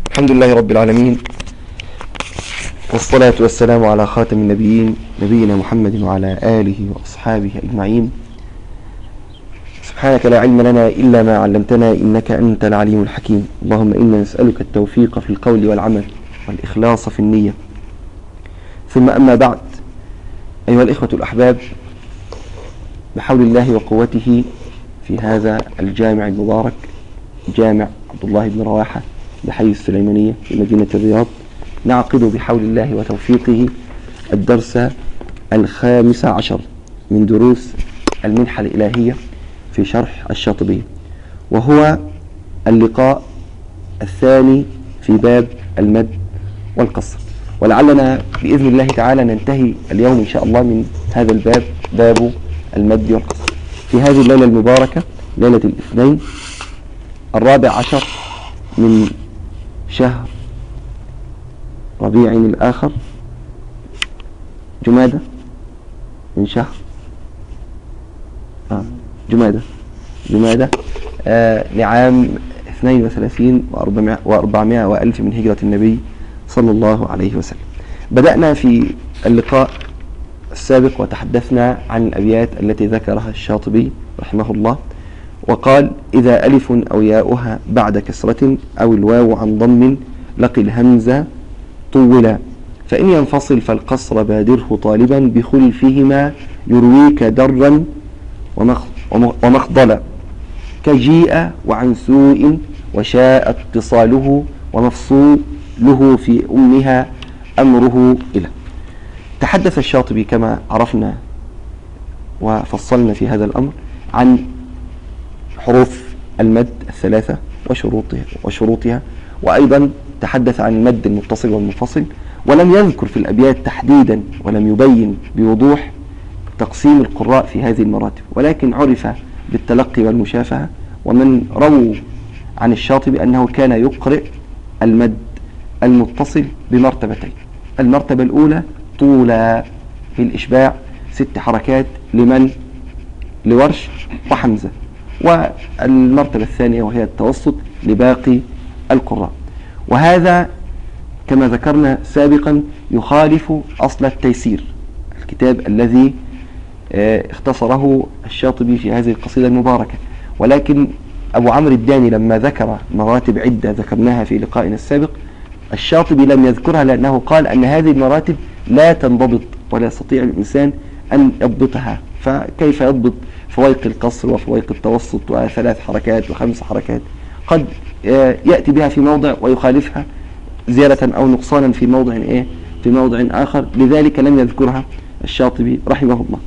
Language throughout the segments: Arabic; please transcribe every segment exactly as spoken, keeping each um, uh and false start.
الحمد لله رب العالمين، والصلاة والسلام على خاتم النبيين نبينا محمد وعلى آله وأصحابه أجمعين. سبحانك لا علم لنا إلا ما علمتنا إنك أنت العليم الحكيم. اللهم إنا نسألك التوفيق في القول والعمل والإخلاص في النية. ثم أما بعد، أيها الإخوة الأحباب، بحول الله وقوته في هذا الجامع المبارك، جامع عبد الله بن رواحة بحي السليمانية في مدينة الرياض، نعقد بحول الله وتوفيقه الدرس الخامس عشر من دروس المنحة الإلهية في شرح الشاطبية، وهو اللقاء الثاني في باب المد والقصر. ولعلنا بإذن الله تعالى ننتهي اليوم إن شاء الله من هذا الباب، باب المد والقصر، في هذه الليلة المباركة، ليلة الاثنين الرابع عشر من شهر ربيع الآخر، جمادة من شهر آه جمادة جمادة آه لعام اثنين وثلاثين وأربعمائة وألف من هجرة النبي صلى الله عليه وسلم. بدأنا في اللقاء السابق وتحدثنا عن الأبيات التي ذكرها الشاطبي رحمه الله، وقال: إذا ألف أو ياؤها بعد كسرة أو الواو عن ضم لقي الهمزة طولا، فإن ينفصل فالقصر بادره طالبا بخلفهما يرويك درا ومخضلا، كجيء وعن سوء وشاء اتصاله ومفصوله في أمها أمره إلى. تحدث الشاطبي كما عرفنا وفصلنا في هذا الأمر عن حروف المد الثلاثة وشروطها, وشروطها وأيضا تحدث عن المد المتصل والمنفصل، ولم يذكر في الأبيات تحديدا ولم يبين بوضوح تقسيم القراء في هذه المراتب، ولكن عرف بالتلقي والمشافهة. ومن رووا عن الشاطبي أنه كان يقرئ المد المتصل بمرتبتين: المرتبة الأولى طولا في الإشباع ست حركات لمن لورش وحمزة، والمرتبة الثانية وهي التوسط لباقي القراء. وهذا كما ذكرنا سابقا يخالف أصل التيسير، الكتاب الذي اختصره الشاطبي في هذه القصيدة المباركة. ولكن أبو عمرو الداني لما ذكر مراتب عدة ذكرناها في لقائنا السابق، الشاطبي لم يذكرها لأنه قال أن هذه المراتب لا تنضبط ولا يستطيع الإنسان أن يضبطها، فكيف يضبط فوائق القصر وفوائق التوسط وثلاث حركات وخمس حركات؟ قد يأتي بها في موضع ويخالفها زيادة أو نقصانا في موضع إيه في موضع آخر، لذلك لم يذكرها الشاطبي رحمه الله.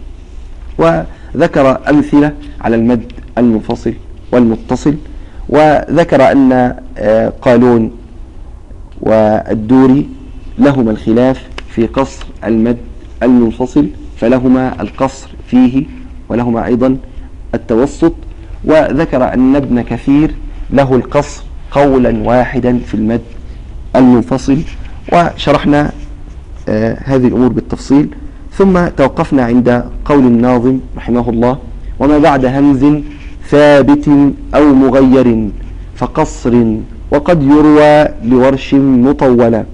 وذكر أمثلة على المد المنفصل والمتصل، وذكر أن قالون والدوري لهما الخلاف في قصر المد المنفصل، فلهما القصر فيه ولهما أيضا التوسط. وذكر أن ابن كثير له القصر قولا واحدا في المد المنفصل، وشرحنا آه هذه الأمور بالتفصيل. ثم توقفنا عند قول الناظم رحمه الله: وما بعد همز ثابت أو مغير فقصر وقد يروى لورش مطولا.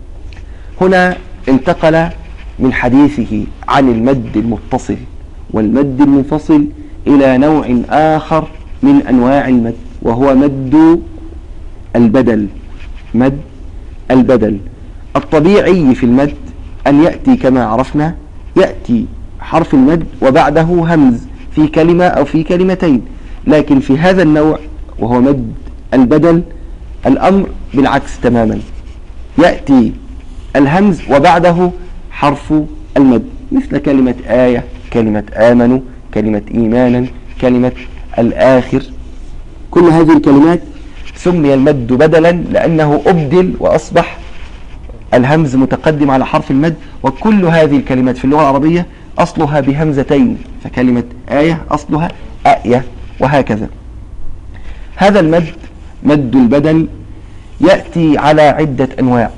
هنا انتقل من حديثه عن المد المتصل والمد المنفصل إلى نوع آخر من أنواع المد، وهو مد البدل. مد البدل الطبيعي في المد أن يأتي كما عرفنا، يأتي حرف المد وبعده همز في كلمة أو في كلمتين، لكن في هذا النوع وهو مد البدل الأمر بالعكس تماما، يأتي الهمز وبعده حرف المد، مثل كلمة آية، كلمة آمنوا، كلمة إيمانا، كلمة الآخر. كل هذه الكلمات سمي المد بدلا لأنه أبدل وأصبح الهمز متقدم على حرف المد. وكل هذه الكلمات في اللغة العربية أصلها بهمزتين، فكلمة آية أصلها آية، وهكذا. هذا المد مد البدل يأتي على عدة أنواع،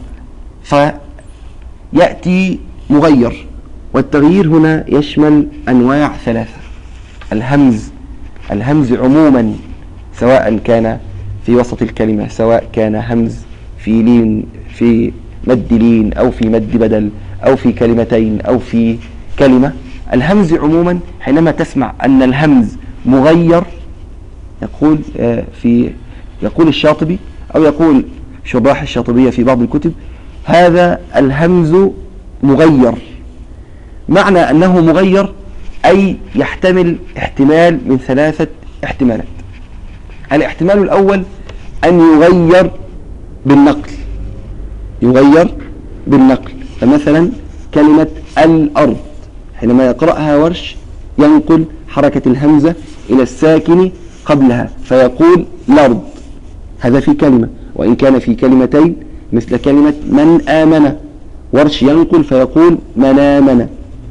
فيأتي مغير، والتغيير هنا يشمل أنواع ثلاثة: الهمز الهمز عموما، سواء كان في وسط الكلمة، سواء كان همز في لين في مد لين أو في مد بدل أو في كلمتين أو في كلمة. الهمز عموما حينما تسمع أن الهمز مغير، يقول في يقول الشاطبي أو يقول شراح الشاطبية في بعض الكتب: هذا الهمز مغير. معنى أنه مغير أي يحتمل احتمال من ثلاثة احتمالات. الاحتمال الأول أن يغير بالنقل، يغير بالنقل. فمثلا كلمة الأرض حينما يقرأها ورش ينقل حركة الهمزة إلى الساكن قبلها فيقول الأرض، هذا في كلمة. وإن كان في كلمتين مثل كلمة من آمن، ورش ينقل فيقول من آمن.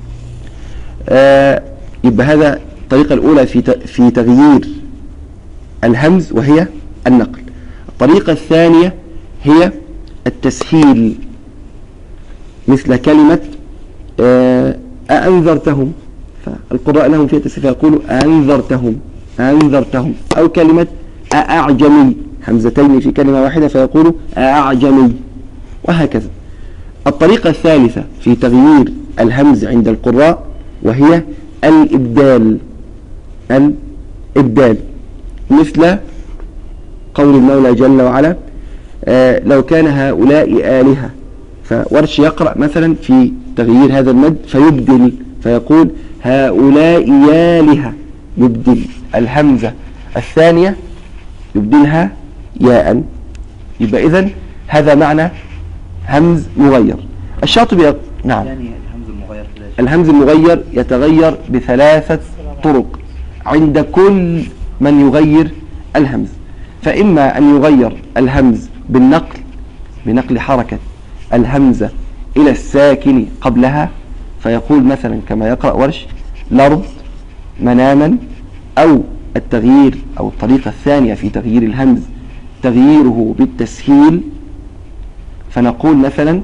آه يبقى هذا الطريقة الأولى في في تغيير الهمز وهي النقل. الطريقة الثانية هي التسهيل، مثل كلمة آه أأنذرتهم، فالقراء لهم فيها تسهيل فيقولوا أأنذرتهم أأنذرتهم. أو كلمة أأعجمي، همزتين في كلمة واحدة فيقولوا أأعجمي، وهكذا. الطريقة الثالثة في تغيير الهمز عند القراء وهي الإبدال، الإبدال مثل قول المولى جل وعلا: آه لو كان هؤلاء آلهة، فورش يقرأ مثلا في تغيير هذا المد فيبدل فيقول هؤلاء آلهة، يبدل الهمزة الثانية يبدلها ياء. يبقى إذن هذا معنى همز مغير. الشاطبي نعم الهمز المغير يتغير بثلاثة طرق عند كل من يغير الهمز. فإما أن يغير الهمز بالنقل، بنقل حركة الهمزة إلى الساكن قبلها فيقول مثلا كما يقرأ ورش الأرض مناما. أو التغيير أو الطريقة الثانية في تغيير الهمز تغييره بالتسهيل، فنقول مثلا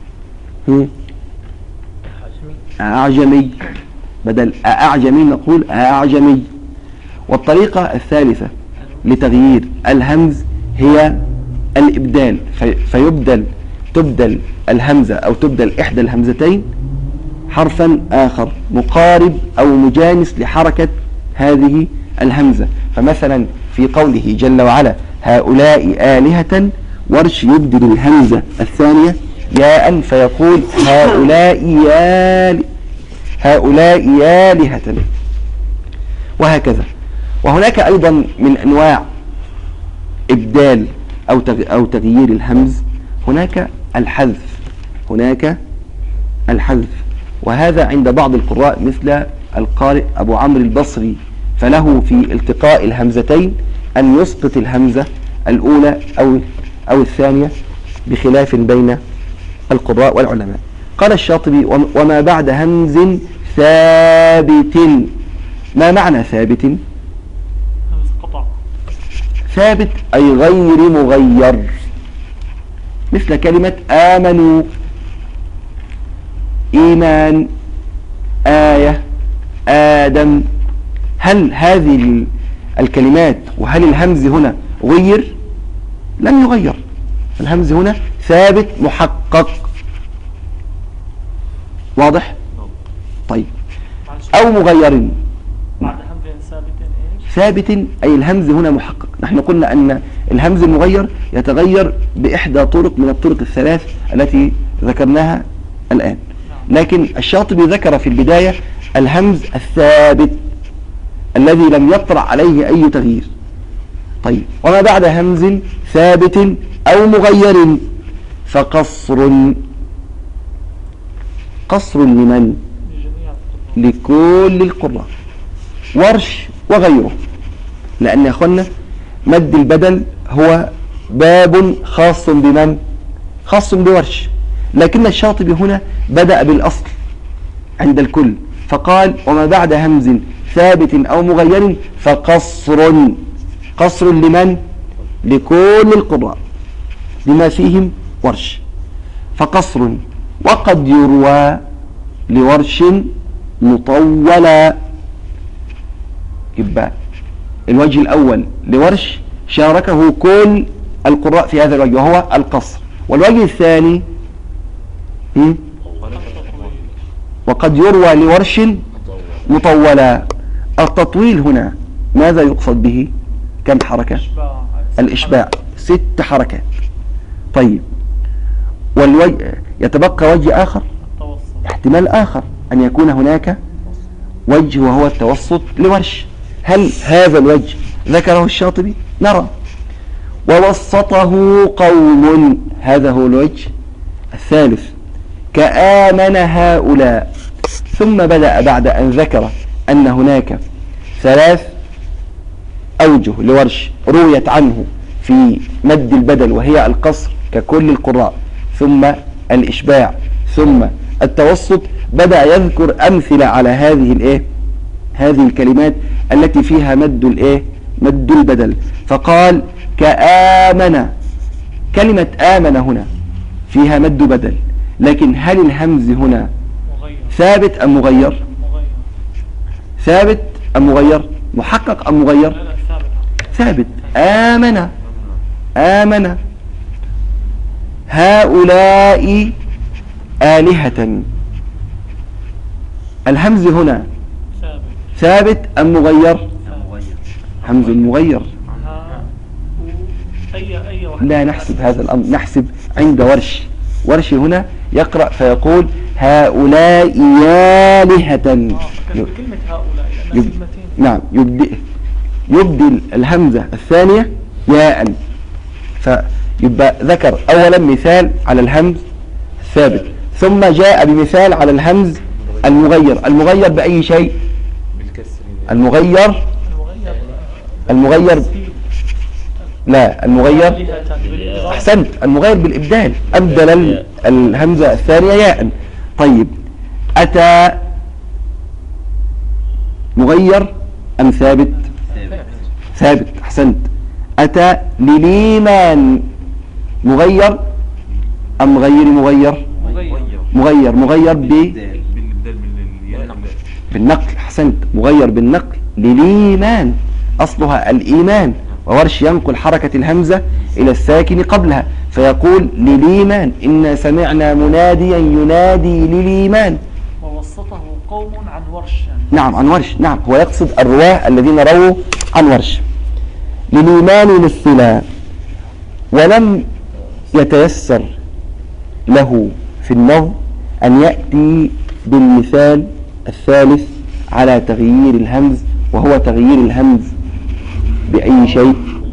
أعجمي، بدل أعجمي نقول أعجمي. والطريقة الثالثة لتغيير الهمز هي الإبدال، في فيبدل تبدل الهمزة أو تبدل إحدى الهمزتين حرفا آخر مقارب أو مجانس لحركة هذه الهمزة. فمثلا في قوله جل وعلا هؤلاء آلهة، ورش يبدل الهمزة الثانية ياء فيقول هؤلاء يال هؤلاء آلهة، وهكذا. وهناك أيضا من أنواع إبدال أو أو تغيير الهمز هناك الحذف، هناك الحذف وهذا عند بعض القراء مثل القارئ أبو عمرو البصري، فله في التقاء الهمزتين أن يسقط الهمزة الأولى أو أو الثانية بخلاف بين القراء والعلماء. قال الشاطبي وما بعد همز ثابت. ما معنى ثابت؟ ثابت أي غير مغير، مثل كلمة آمنوا، إيمان، آية، آدم. هل هذه الكلمات وهل الهمز هنا غير؟ لم يغير، الهمز هنا ثابت محقق. واضح؟ طيب. أو مغير. ثابت أي الهمز هنا محقق. نحن قلنا أن الهمز المغير يتغير بإحدى طرق من الطرق الثلاث التي ذكرناها الآن، لكن الشاطبي ذكر في البداية الهمز الثابت الذي لم يطرأ عليه أي تغيير. طيب، وما بعد همز ثابت أو مغير فقصر. قصر لمن؟ لكل القراء، ورش وغيره، لأن يا أخوانا مد البدل هو باب خاص بمن؟ خاص بورش، لكن الشاطبي هنا بدأ بالأصل عند الكل فقال وما بعد همز ثابت أو مغير فقصر. قصر لمن؟ لكل القراء بما فيهم ورش، فقصر. وقد يروى لورش مطولا. يبقى الوجه الأول لورش شاركه كل القراء في هذا الوجه وهو القصر. والوجه الثاني وقد يروى لورش مطولا. التطويل هنا ماذا يقصد به؟ كم حركة؟ الإشباع، ست حركات. طيب والوجه يتبقى وجه آخر، احتمال آخر أن يكون هناك وجه وهو التوسط لورش. هل هذا الوجه ذكره الشاطبي؟ نرى ووسطه قوم، هذا هو الوجه الثالث، كآمن هؤلاء. ثم بدأ بعد أن ذكر أن هناك ثلاث أوجه لورش رويت عنه في مد البدل وهي القصر ككل القراء، ثم الإشباع، ثم التوسط. بدأ يذكر أمثلة على هذه الإيه؟ هذه الكلمات التي فيها مد الإيه؟ مد البدل. فقال كآمن، كلمة آمن هنا فيها مد بدل، لكن هل الهمز هنا ثابت أم مغير؟ ثابت أم مغير؟ محقق أم مغير؟ ثابت. آمن، آمن هؤلاء آلهة، الهمز هنا ثابت أم مغير؟ همز مغير. لا نحسب هذا الأمر، نحسب عند ورش. ورش هنا يقرأ فيقول هؤلاء آلهة. يب... نعم يبدي يبدي الهمزة الثانية ياء، فيبقى ذكر أولا مثال على الهمز الثابت، ثم جاء بمثال على الهمز المغير. المغير بأي شيء؟ المغير المغير لا المغير أحسنت، المغير بالإبدال، أبدل الهمزة الثانية ياء. طيب أتى مغير أم ثابت؟ ثابت، أحسنت. أتى للإيمان مغير أم غير مغير؟ مغير، مغير ب بالنقل، أحسنت، مغير بالنقل. للإيمان أصلها الإيمان، وورش ينقل حركة الهمزة إلى الساكن قبلها فيقول للإيمان، إنا سمعنا مناديا ينادي للإيمان. ووسطه قوم عن ورش. نعم عن ورش، نعم هو يقصد الرواه الذين رووا عن ورش. للإيمان مثلا، ولم يتيسر له في النظم أن يأتي بالمثال الثالث على تغيير الهمز، وهو تغيير الهمز بأي شيء؟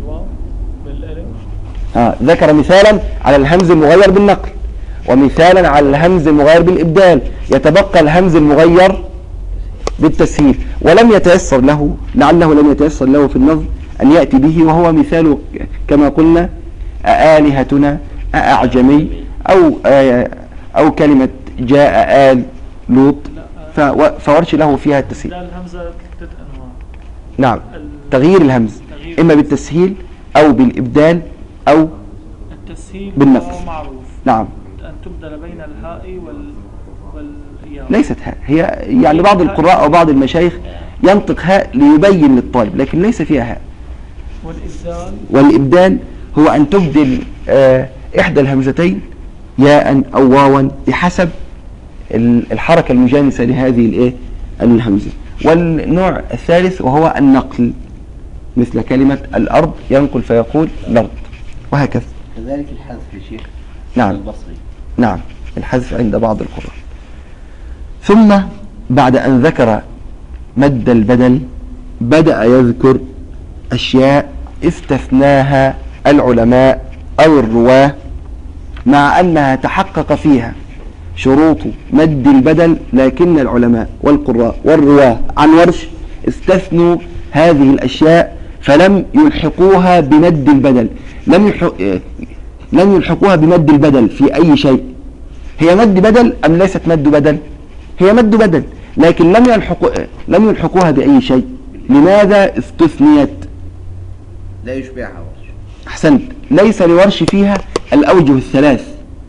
آه ذكر مثالا على الهمز المغير بالنقل، ومثالا على الهمز المغير بالإبدال، يتبقى الهمز المغير بالتسهيل. ولم يتيسر له، لعله لم يتيسر له في النظم أن يأتي به، وهو مثال كما قلنا آلهتنا، أعجمي، أو أو كلمة جاء آل لوط، فورش له فيها التسهيل. لا الهمزة ثلاث أنواع. نعم تغيير الهمز إما بالتسهيل أو بالإبدال أو التسهيل بالنقل. معروف. نعم أن تبدل بين الهاء وال والياء. ليست هاء، هي يعني بعض القراء أو بعض المشايخ ينطق هاء ليبين للطالب، لكن ليس فيها هاء. والإبدال والإبدال هو أن تبدل آه إحدى الهمزتين ياء أو واوا بحسب الحركة المجانسة لهذه الإيه الهمزة. والنوع الثالث وهو النقل، مثل كلمة الأرض ينقل فيقول الأرض، وهكذا. كذلك الحذف يا شيخ. نعم البصري. نعم الحذف عند بعض القراء. ثم بعد أن ذكر مد البدل بدأ يذكر أشياء استثناها العلماء أو الرواه مع أنها تحقق فيها شروط مد البدل، لكن العلماء والقراء والرواه عن ورش استثنوا هذه الأشياء فلم يلحقوها بمد البدل. لم لم يلحقوها بمد البدل في أي شيء. هي مد بدل أم ليست مد بدل؟ هي مد بدل، لكن لم يلحقوا لم يلحقوها بأي شيء. لماذا استثنيت؟ لا يشبعها ورش. أحسنت، ليس لورش فيها الأوجه الثلاث،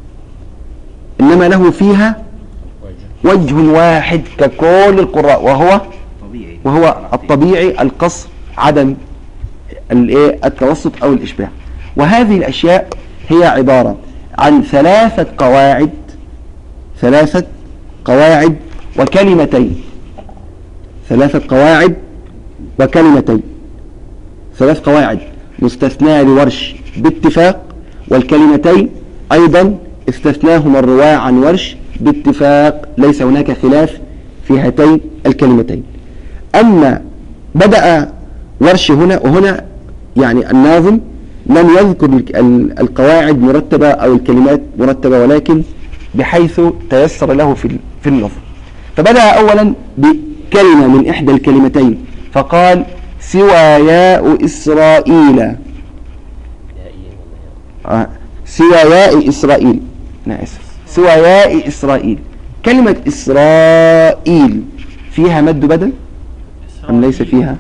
إنما له فيها وجه واحد ككل القراء، وهو طبيعي. وهو الطبيعي القصر، عدم التوسط أو الإشباع. وهذه الأشياء هي عبارة عن ثلاثة قواعد ثلاثة قواعد وكلمتين ثلاثة قواعد وكلمتين ثلاث قواعد مستثناة لورش باتفاق، والكلمتين أيضا استثناهما الرواة عن ورش باتفاق، ليس هناك خلاف في هاتين الكلمتين. أما بدأ ورش هنا وهنا، يعني الناظم لم يذكر القواعد مرتبة أو الكلمات مرتبة، ولكن بحيث تيسر له في في النظم. فبدأ أولا بكلمة من إحدى الكلمتين فقال سواياء إسرائيل. آه. سواياء إسرائيل، أنا آسف، سواياء إسرائيل. كلمة إسرائيل فيها مد بدل أم ليس فيها؟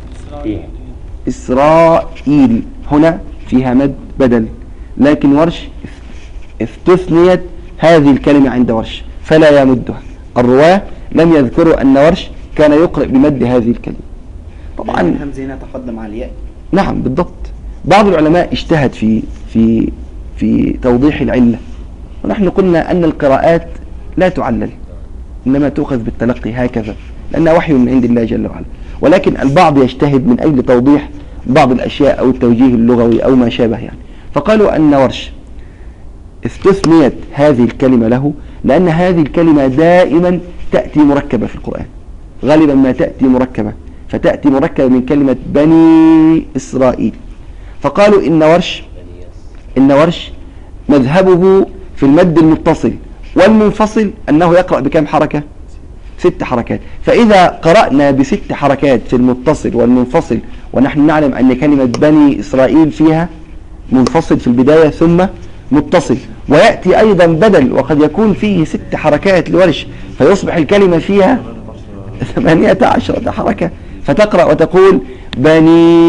إسرائيل هنا فيها مد بدل، لكن ورش استثنيت هذه الكلمة عند ورش فلا يمدها. الرواة لم يذكروا أن ورش كان يقرأ بمد هذه الكلمة. طبعا الهمزة هنا تقدم على الياء. نعم بالضبط. بعض العلماء اجتهد في في في توضيح العلة، ونحن قلنا أن القراءات لا تعلل، إنما تؤخذ بالتلقي هكذا لأنها وحي من عند الله جل وعلا، ولكن البعض يجتهد من أجل توضيح بعض الأشياء أو التوجيه اللغوي أو ما شابه يعني. فقالوا أن ورش استثنيت هذه الكلمة له لأن هذه الكلمة دائما تأتي مركبة في القرآن، غالبا ما تأتي مركبة، فتأتي مركبة من كلمة بني إسرائيل. فقالوا إن ورش إن ورش مذهبه في المد المتصل والمنفصل أنه يقرأ بكم حركة؟ ست حركات. فإذا قرأنا بست حركات في المتصل والمنفصل، ونحن نعلم أن كلمة بني إسرائيل فيها منفصل في البداية ثم متصل، ويأتي أيضا بدل وقد يكون فيه ست حركات لورش فيصبح الكلمة فيها ثمانية عشرة حركة، فتقرأ وتقول بني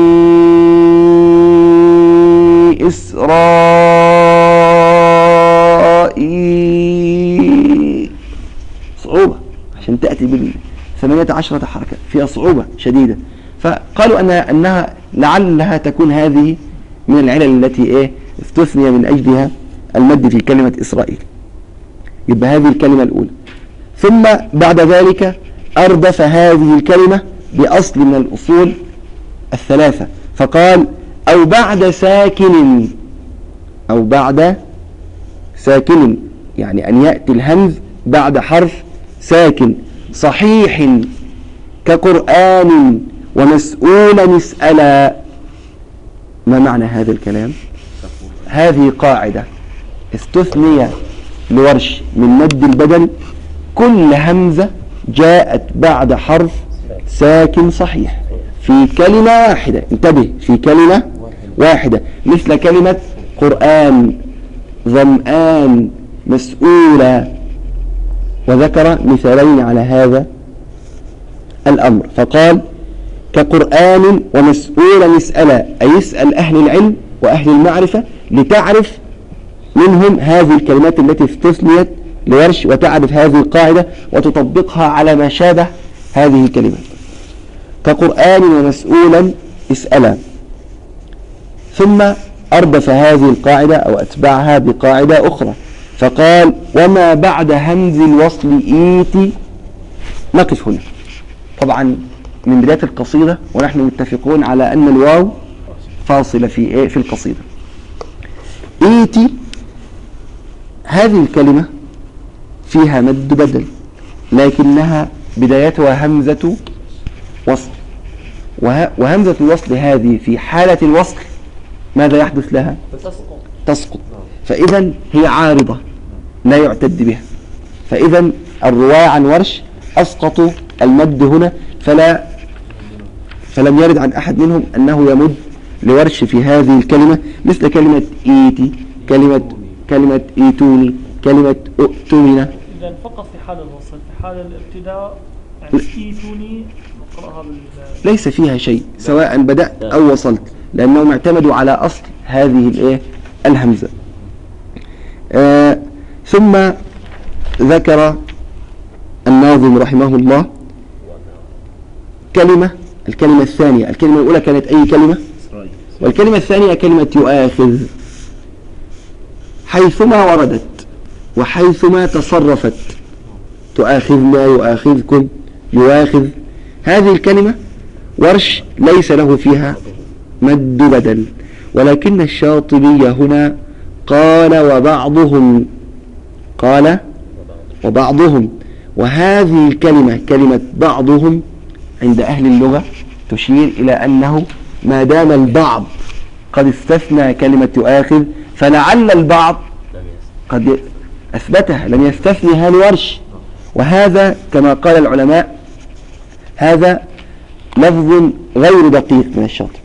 إسرائيل. صعوبة عشان تأتي بالثمانية عشرة حركة، فيها صعوبة شديدة. فقالوا أن أنها لعلها تكون هذه من العلل التي إيه استثني من أجلها المد في كلمة إسرائيل. يبقى هذه الكلمة الأولى. ثم بعد ذلك أردف هذه الكلمة بأصل من الأصول الثلاثة، فقال أو بعد ساكن، أو بعد ساكن يعني أن يأتي الهمز بعد حرف ساكن صحيح كقرآن ومسؤولا اسألا. ما معنى هذا الكلام؟ هذه قاعدة استثني لورش من مد البدل كل همزة جاءت بعد حرف ساكن صحيح في كلمة واحدة. انتبه، في كلمة واحدة، مثل كلمة قرآن، ظمآن، مسؤولا، وذكر مثالين على هذا الأمر. فقال كقرآن ومسؤولا اسألا، أي اسأل أهل العلم وأهل المعرفة لتعرف منهم هذه الكلمات التي استثنيت لورش، وتعرف هذه القاعدة وتطبقها على ما شابه هذه الكلمات. كقرآن ومسؤولا اسألا. ثم أردف هذه القاعدة أو أتبعها بقاعدة أخرى فقال وما بعد همز الوصل إيتي. نقف هنا. طبعا من بداية القصيدة ونحن متفقون على أن الواو فاصلة في إيه في القصيدة. إيتي هذه الكلمة فيها مد بدل، لكنها بدايتها همزة وصل، وهمزة الوصل هذه في حالة الوصل ماذا يحدث لها؟ تسقط. تسقط. فإذا هي عارضة لا يعتد بها. فإذا الرواة عن ورش أسقطوا المد هنا، فلا فلم يرد عن أحد منهم أنه يمد لورش في هذه الكلمة، مثل كلمة إيتي، كلمة كلمة إيتوني، كلمة أؤتمنة. إذا فقط في حال الوصل، في حال الابتداء يعني إيتوني نقرأها بال... ليس فيها شيء سواء بدأت أو وصلت، لأنهم اعتمدوا على أصل هذه الإيه الهمزة. آه ثم ذكر الناظم رحمه الله كلمة، الكلمة الثانية. الكلمة الأولى كانت أي كلمة؟ والكلمة الثانية كلمة يؤاخذ، حيثما وردت وحيثما تصرفت، تؤاخذنا، يؤاخذكم، يؤاخذ، هذه الكلمة ورش ليس له فيها مد بدل، ولكن الشاطبي هنا قال وبعضهم، قال وبعضهم، وهذه الكلمة كلمة بعضهم عند أهل اللغة تشير إلى أنه ما دام البعض قد استثنى كلمة يؤاخذ فلعل البعض قد أثبتها، لم يستثني هذا ورش. وهذا كما قال العلماء هذا لفظ غير دقيق من الشاطبي،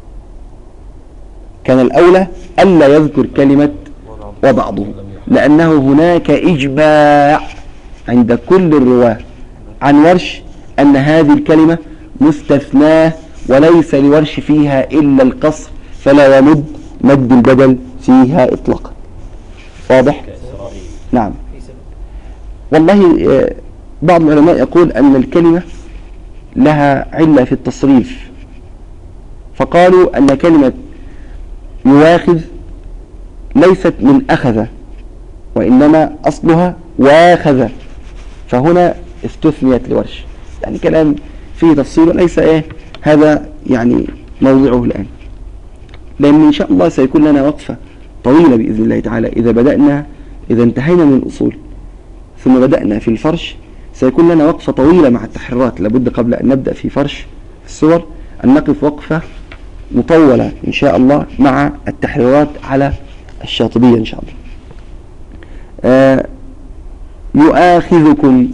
كان الأولى ألا يذكر كلمة وبعضهم، لأنه هناك إجماع عند كل الرواة عن ورش أن هذه الكلمة مستثناه وليس لورش فيها إلا القصر، فلا يمد مد البدل فيها إطلاقا. واضح؟ نعم. والله بعض العلماء يقول أن الكلمة لها علة في التصريف، فقالوا أن كلمة يواخذ ليست من أخذ، وإنما أصلها واخذ، فهنا استثنيت لورش. يعني كلام فيه تفصيل وليس إيه هذا يعني موضعه الآن، لأن إن شاء الله سيكون لنا وقفة طويلة بإذن الله تعالى. إذا بدأنا إذا انتهينا من الأصول ثم بدأنا في الفرش سيكون لنا وقفة طويلة مع التحريرات. لابد قبل أن نبدأ في فرش السور أن نقف وقفة مطولة إن شاء الله مع التحريرات على الشاطبية إن شاء الله. آه يؤاخذكم،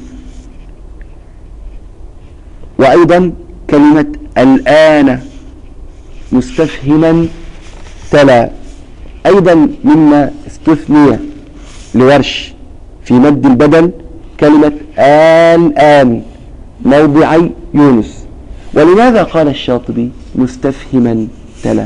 وأيضا كلمة الآن مستفهما تلا، أيضا مما استثني لورش في مد البدل كلمة الآن موضعي يونس. ولماذا قال الشاطبي مستفهما تلا؟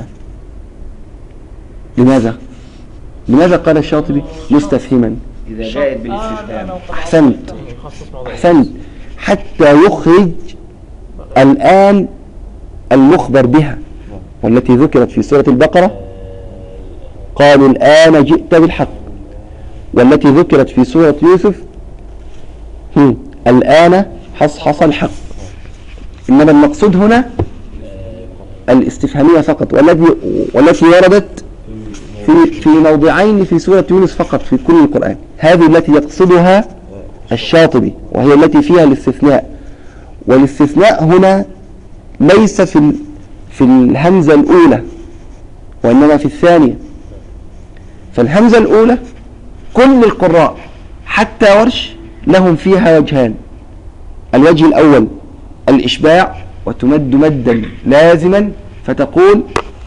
لماذا؟ لماذا قال الشاطبي مستفهما؟ إذا جاءت بالاستفهام. أحسنت أحسنت حتى يخرج الآن المخبر بها والتي ذكرت في سورة البقرة، قالوا الآن جئت بالحق، والتي ذكرت في سورة يوسف الآن حصحص الحق. إنما المقصود هنا الاستفهامية فقط، والتي والتي وردت في في موضعين في سورة يونس فقط في كل القرآن، هذه التي يقصدها الشاطبي وهي التي فيها الاستثناء. والاستثناء هنا ليس في في الهمزة الأولى وإنما في الثانية. فالهمزة الأولى كل القراء حتى ورش لهم فيها وجهان، الوجه الأول الإشباع وتمد مدا لازما فتقول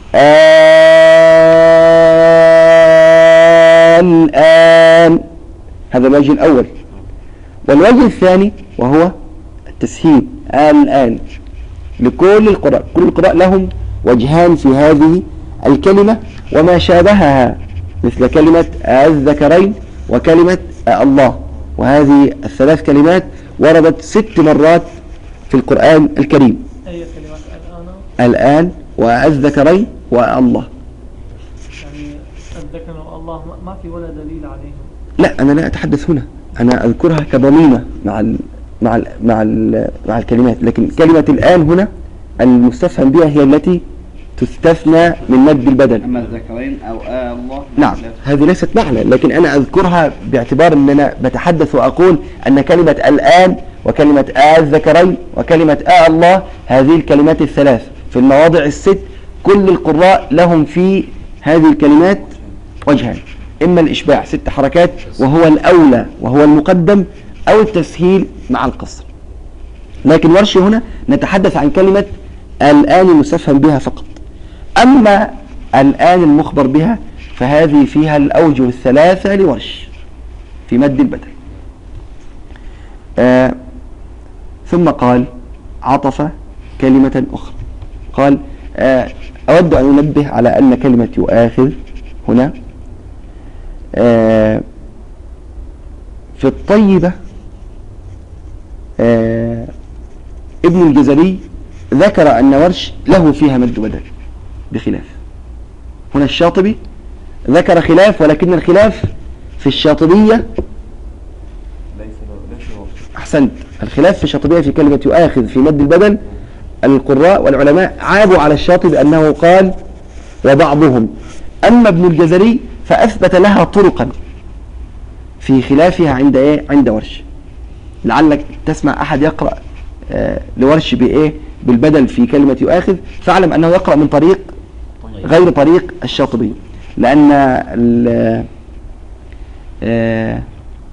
الآن، هذا الوجه الأول. والوجه الثاني وهو التسهيل الآن لكل القراء، كل القراء لهم وجهان في هذه الكلمة وما شابهها مثل كلمة الذكرين وكلمة الله، وهذه الثلاث كلمات وردت ست مرات في القرآن الكريم. أي كلمات الآن؟ الآن والذكرين والله. يعني الذكر والله ما في ولا دليل عليهم. لا أنا لا أتحدث هنا، أنا أذكرها كضميمة مع ال مع ال مع ال مع الكلمات، لكن كلمة الآن هنا المستفهم بها هي التي تستثنى من مد البدل. أما الذكرين أو آه الله نعم هذه ليست معنى، لكن أنا أذكرها باعتبار أن أنا بتحدث وأقول أن كلمة الآن وكلمة الذكرين وكلمة آه الله هذه الكلمات الثلاث في المواضع الست كل القراء لهم في هذه الكلمات وجهان، إما الإشباع ست حركات وهو الأولى وهو المقدم، أو التسهيل مع القصر. لكن ورش هنا نتحدث عن كلمة الآن المستفهم بها فقط. أما الآن المخبر بها فهذه فيها الأوجه الثلاثة لورش في مد البدل. آه ثم قال عطف كلمة أخرى، قال آه أود أن أنبه على أن كلمة يؤاخذ هنا آه في الطيبة آه ابن الجزري ذكر أن ورش له فيها مد بدل بخلاف، هنا الشاطبي ذكر خلاف، ولكن الخلاف في الشاطبية أحسنت، الخلاف في الشاطبية في كلمة يؤاخذ في مد البدل. القراء والعلماء عابوا على الشاطبي أنه قال وبعضهم، أما ابن الجزري فأثبت لها طرقا في خلافها عند إيه؟ عند ورش. لعلك تسمع أحد يقرأ آه لورش بإيه؟ بالبدل في كلمة يؤاخذ، فاعلم أنه يقرأ من طريق غير طريق الشاطبي، لأن آه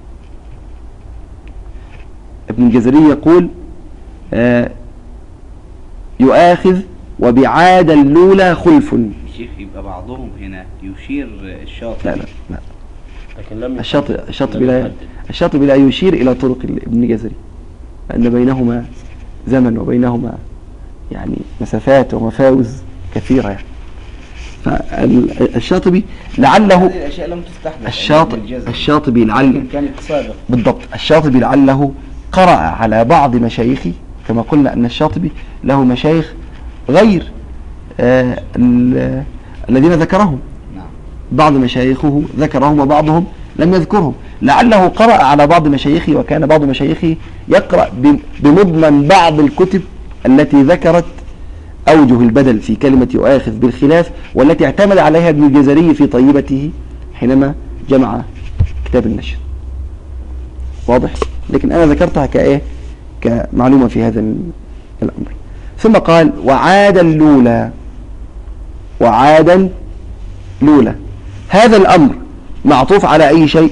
ابن الجزري يقول آه يؤاخذ وبعاد اللولى خلف. شيخ يبقى بعضهم هنا يشير الشاطبي. لا لا لا لكن لم الشاطبي الشاطبي لا الشاطبي لا يشير إلى طرق ابن الجزري، لأن بينهما زمن وبينهما يعني مسافات ومفاوز كثيرة يعني. فالشاطبي لعله هذه الأشياء لم تستحدث. الشاطبي الشاطبي لعل كانت سابق بالضبط الشاطبي لعله قرأ على بعض مشايخه، كما قلنا أن الشاطبي له مشايخ غير آه الذين ذكرهم. نعم. بعض مشايخه ذكرهم وبعضهم لم يذكرهم، لعله قرأ على بعض مشايخه، وكان بعض مشايخه يقرأ بمضمن بعض الكتب التي ذكرت أوجه البدل في كلمة يؤاخذ بالخلاف، والتي اعتمد عليها ابن الجزري في طيبته حينما جمع كتاب النشر. واضح؟ لكن أنا ذكرتها كإيه؟ كمعلومة في هذا الأمر. ثم قال وعادا لولا، وعادا لولا، هذا الأمر معطوف على أي شيء؟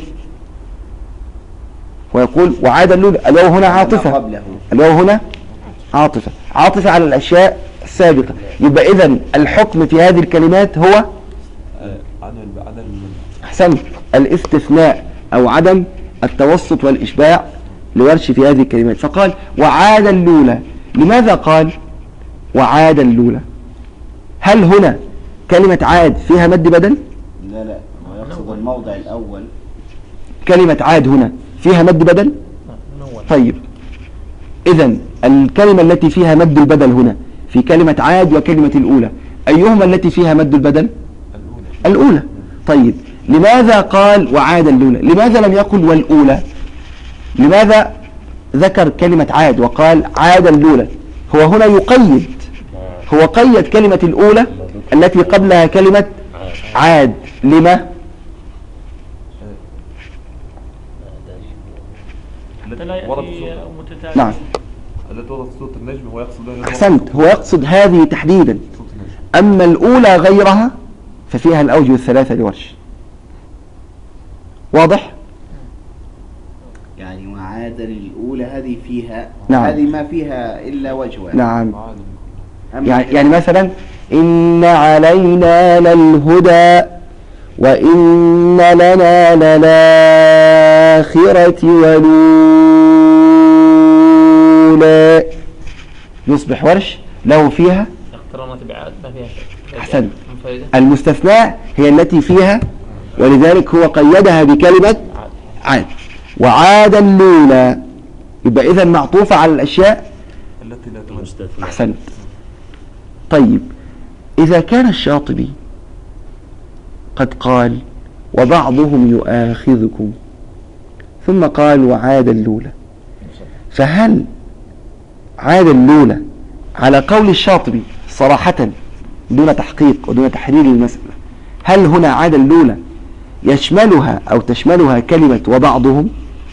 ويقول وعادا لولا، الواو هنا عاطفة، الواو هنا عاطفة عاطفة على الأشياء السابقة. يبقى إذن الحكم في هذه الكلمات هو أحسن الاستثناء أو عدم التوسط والإشباع لورش في هذه الكلمات. فقال وعادا لولا. لماذا قال وعادا لولا؟ هل هنا كلمة عاد فيها مد بدل؟ لا لا، هو يقصد الموضع الأول. كلمة عاد هنا فيها مد بدل؟ طيب إذن الكلمة التي فيها مد البدل هنا في كلمة عاد وكلمة الأولى، أيهما التي فيها مد البدل؟ الأولى. الأولى. طيب لماذا قال وعاد الأولى؟ لماذا لم يقل والأولى؟ لماذا ذكر كلمة عاد وقال عاد الأولى؟ هو هنا يقيد، هو قيد كلمة الأولى التي قبلها كلمة عاد. لما؟ نعم التي وضعت صوت النجم هو يقصد بها. أحسنت، هو يقصد هذه تحديدا. أما الأولى غيرها ففيها الأوجه الثلاثة لورش. واضح؟ يعني وعاد الأولى هذه فيها، نعم. هذه ما فيها إلا وجهها. نعم. يعني, يعني مثلا إن علينا للهدى وإن لنا للآخرة والأولى، يصبح ورش له فيها اقترانات بعاد ما فيها شيء. أحسن. المستثناء هي التي فيها، ولذلك هو قيدها بكلمة عاد. وعاد اللولى، يبقى إذن معطوفة على الأشياء التي لا تمستثنى. أحسنت. طيب إذا كان الشاطبي قد قال وبعضهم يؤاخذكم ثم قال وعاد اللولى، فهل عاد اللولى على قول الشاطبي صراحة دون تحقيق ودون تحرير المسألة، هل هنا عاد اللولى يشملها أو تشملها كلمة وبعضهم؟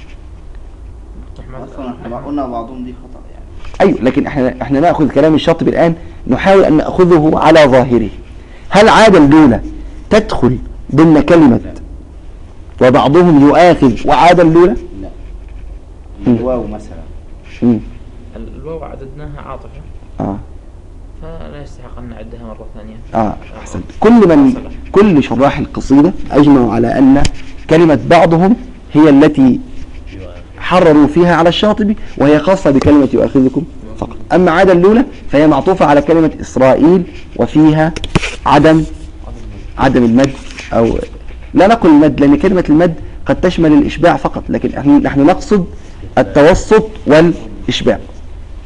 اصلا احنا قلنا بعضهم دي خطأ يعني. أيوة، لكن احنا احنا نأخذ كلام الشاطبي الآن، نحاول أن نأخذه على ظاهره. هل عاد اللولى تدخل ضمن كلمة وبعضهم يؤاخذ وعاد اللولى؟ لا. الواو مثلا. مم. الواو عددناها عاطفة، اه فلا يستحق أن نعدها مرة ثانية. اه احسنت. كل من كل شراح القصيدة أجمعوا على أن كلمة بعضهم هي التي حرروا فيها على الشاطبي، وهي خاصة بكلمة يؤاخذكم فقط. أما عاد اللولى فهي معطوفة على كلمة إسرائيل، وفيها عدم عدم المد، أو لا نقل المد لأن كلمة المد قد تشمل الإشباع فقط، لكن نحن نقصد التوسط والإشباع.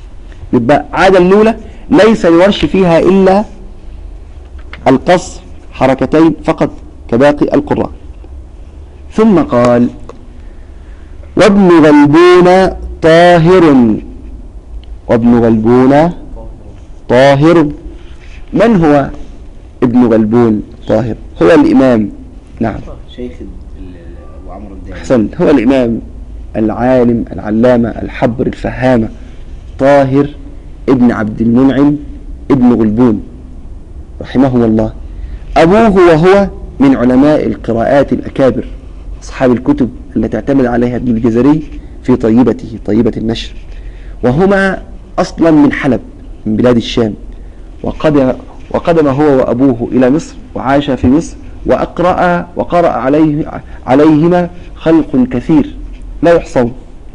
يبقى عاد اللولى ليس يورش فيها إلا القصر حركتين فقط كباقي القراء. ثم قال وابن غلبون طاهر. وابن غلبون طاهر. من هو ابن غلبون طاهر؟ هو الإمام، نعم شيخ ال- أبو عمرو الداني. أحسن، هو الإمام العالم العلامة الحبر الفهامة طاهر ابن عبد المنعم ابن غلبون رحمه الله. أبوه وهو من علماء القراءات الأكابر أصحاب الكتب التي اعتمد عليها ابن الجزري في طيبته طيبة النشر، وهما أصلا من حلب من بلاد الشام، وقدم, وقدم هو وأبوه إلى مصر وعاش في مصر، وأقرأ وقرأ عليه عليهما خلق كثير لا يحصون.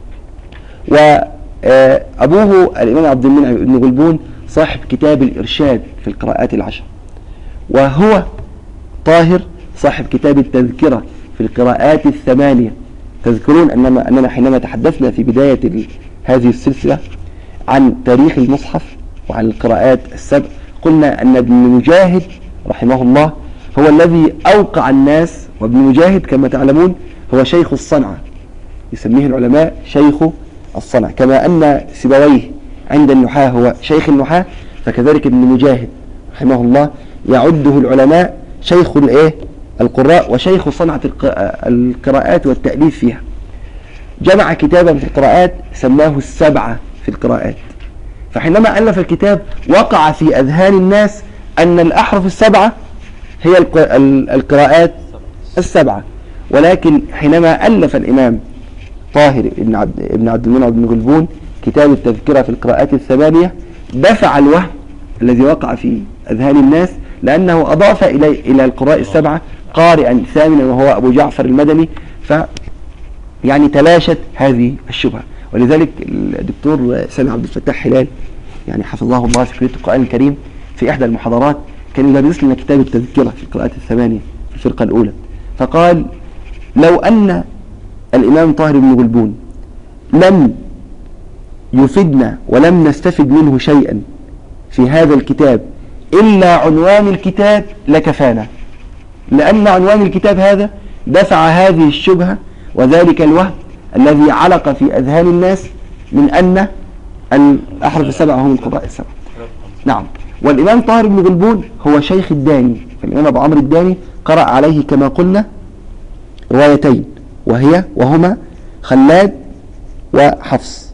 وأبوه الإمام عبد المنعم بن غلبون صاحب كتاب الإرشاد في القراءات العشر، وهو طاهر صاحب كتاب التذكرة في القراءات الثمانية. تذكرون أننا, أننا حينما تحدثنا في بداية هذه السلسلة عن تاريخ المصحف وعن القراءات السبع، قلنا أن ابن مجاهد رحمه الله هو الذي أوقع الناس، وابن مجاهد كما تعلمون هو شيخ الصنعة، يسميه العلماء شيخ الصنعة، كما أن سيبويه عند النحاة هو شيخ النحاة، فكذلك ابن مجاهد رحمه الله يعده العلماء شيخ الايه القراء وشيخ صنعة القراءات والتأليف فيها. جمع كتابا في القراءات سماه السبعة في القراءات، فحينما ألف الكتاب وقع في أذهان الناس أن الأحرف السبعة هي القراءات السبعة، ولكن حينما ألف الإمام طاهر ابن عبد ابن عبد المنعم بن غلبون كتاب التذكرة في القراءات الثمانية دفع الوهم الذي وقع في أذهان الناس، لأنه أضاف إلى إلى القراء السبعة قارئا ثامنا وهو أبو جعفر المدني، ف يعني تلاشت هذه الشبهة. ولذلك الدكتور سامي عبد الفتاح هلال يعني حفظه الله في كلية القرآن الكريم في إحدى المحاضرات كان يدرس لنا كتاب التذكرة في القراءات الثمانية في الفرقة الأولى، فقال لو أن الإمام طاهر بن غلبون لم يفيدنا ولم نستفد منه شيئا في هذا الكتاب إلا عنوان الكتاب لكفانا، لأن عنوان الكتاب هذا دفع هذه الشبهة وذلك الوهم الذي علق في أذهان الناس من أن الأحرف السبعة هم القراء السبعة. نعم. والإمام طاهر بن غلبون هو شيخ الداني، فالإمام أبو عمرو الداني قرأ عليه كما قلنا روايتين وهي وهما خلاد وحفص.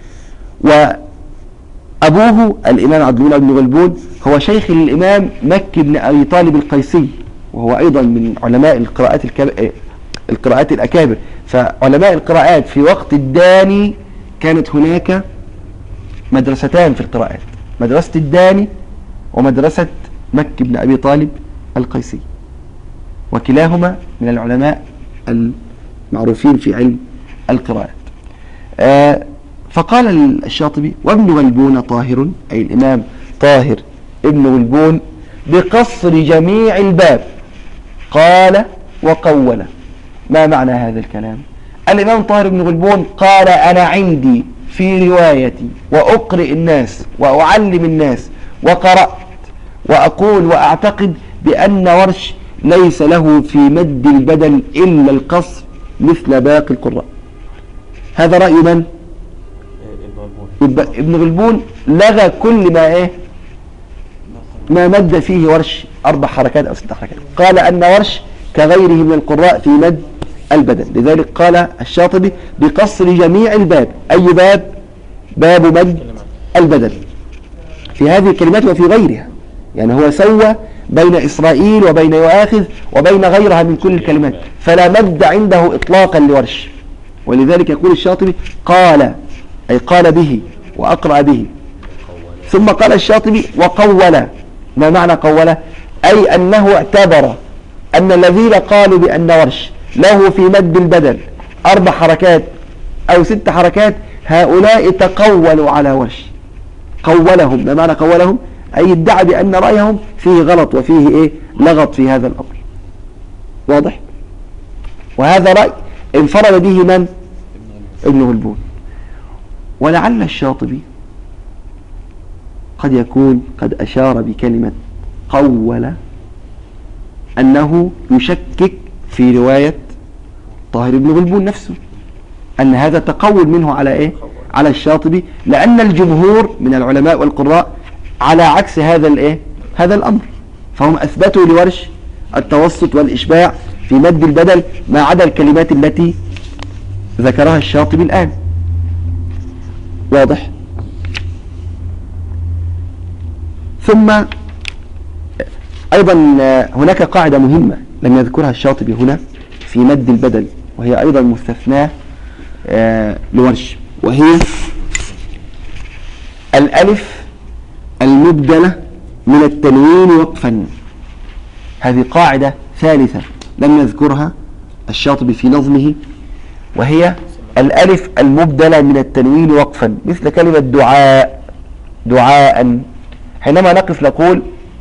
وأبوه الإمام عبد المنعم بن غلبون هو شيخ الإمام مكي بن أبي طالب القيسي، وهو أيضا من علماء القراءات الكب... القراءات الأكابر. فعلماء القراءات في وقت الداني كانت هناك مدرستان في القراءات، مدرسة الداني ومدرسة مكي بن أبي طالب القيسي، وكلاهما من العلماء المعروفين في علم القراءات. آه فقال الشاطبي وابن غلبون طاهر، أي الإمام طاهر ابن غلبون بقصر جميع الباب قال وقول. ما معنى هذا الكلام؟ الإمام طاهر بن غلبون قال أنا عندي في روايتي وأقرئ الناس وأعلم الناس وقرأت وأقول وأعتقد بأن ورش ليس له في مد البدل إلا القصر مثل باقي القراء. هذا رأي من؟ ابن غلبون لغى كل ما إيه ما مد فيه ورش أربع حركات أو ست حركات، قال أن ورش كغيره من القراء في مد البدل. لذلك قال الشاطبي بقصر جميع الباب. أي باب؟ باب مد البدل في هذه الكلمات وفي غيرها، يعني هو سوى بين إسرائيل وبين يؤاخذ وبين غيرها من كل الكلمات، فلا مد عنده إطلاقا لورش. ولذلك يقول الشاطبي قال، أي قال به وأقرأ به. ثم قال الشاطبي وقول. ما معنى قول؟ أي أنه اعتبر أن الذين قالوا بأن ورش له في مد البدل أربع حركات أو ست حركات هؤلاء تقولوا على ورش. قولهم. ما معنى قولهم؟ أي ادعى بأن رأيهم فيه غلط وفيه إيه لغط في هذا الأمر. واضح؟ وهذا رأي انفرد به من؟ ابن غلبون. ولعل الشاطبي قد يكون قد أشار بكلمة قول أنه يشكك في رواية طاهر بن غلبون نفسه، أن هذا تقول منه على إيه؟ على الشاطبي، لأن الجمهور من العلماء والقراء على عكس هذا الإيه؟ هذا الأمر، فهم أثبتوا لورش التوسط والإشباع في مد البدل ما عدا الكلمات التي ذكرها الشاطبي الآن. واضح؟ ثم أيضا هناك قاعدة مهمة لم يذكرها الشاطبي هنا في مد البدل، وهي أيضا مستثناة آه لورش، وهي الألف المبدلة من التنوين وقفا. هذه قاعدة ثالثة لم يذكرها الشاطبي في نظمه، وهي الألف المبدلة من التنوين وقفا، مثل كلمة دعاء، دعاء، حينما نقف نقول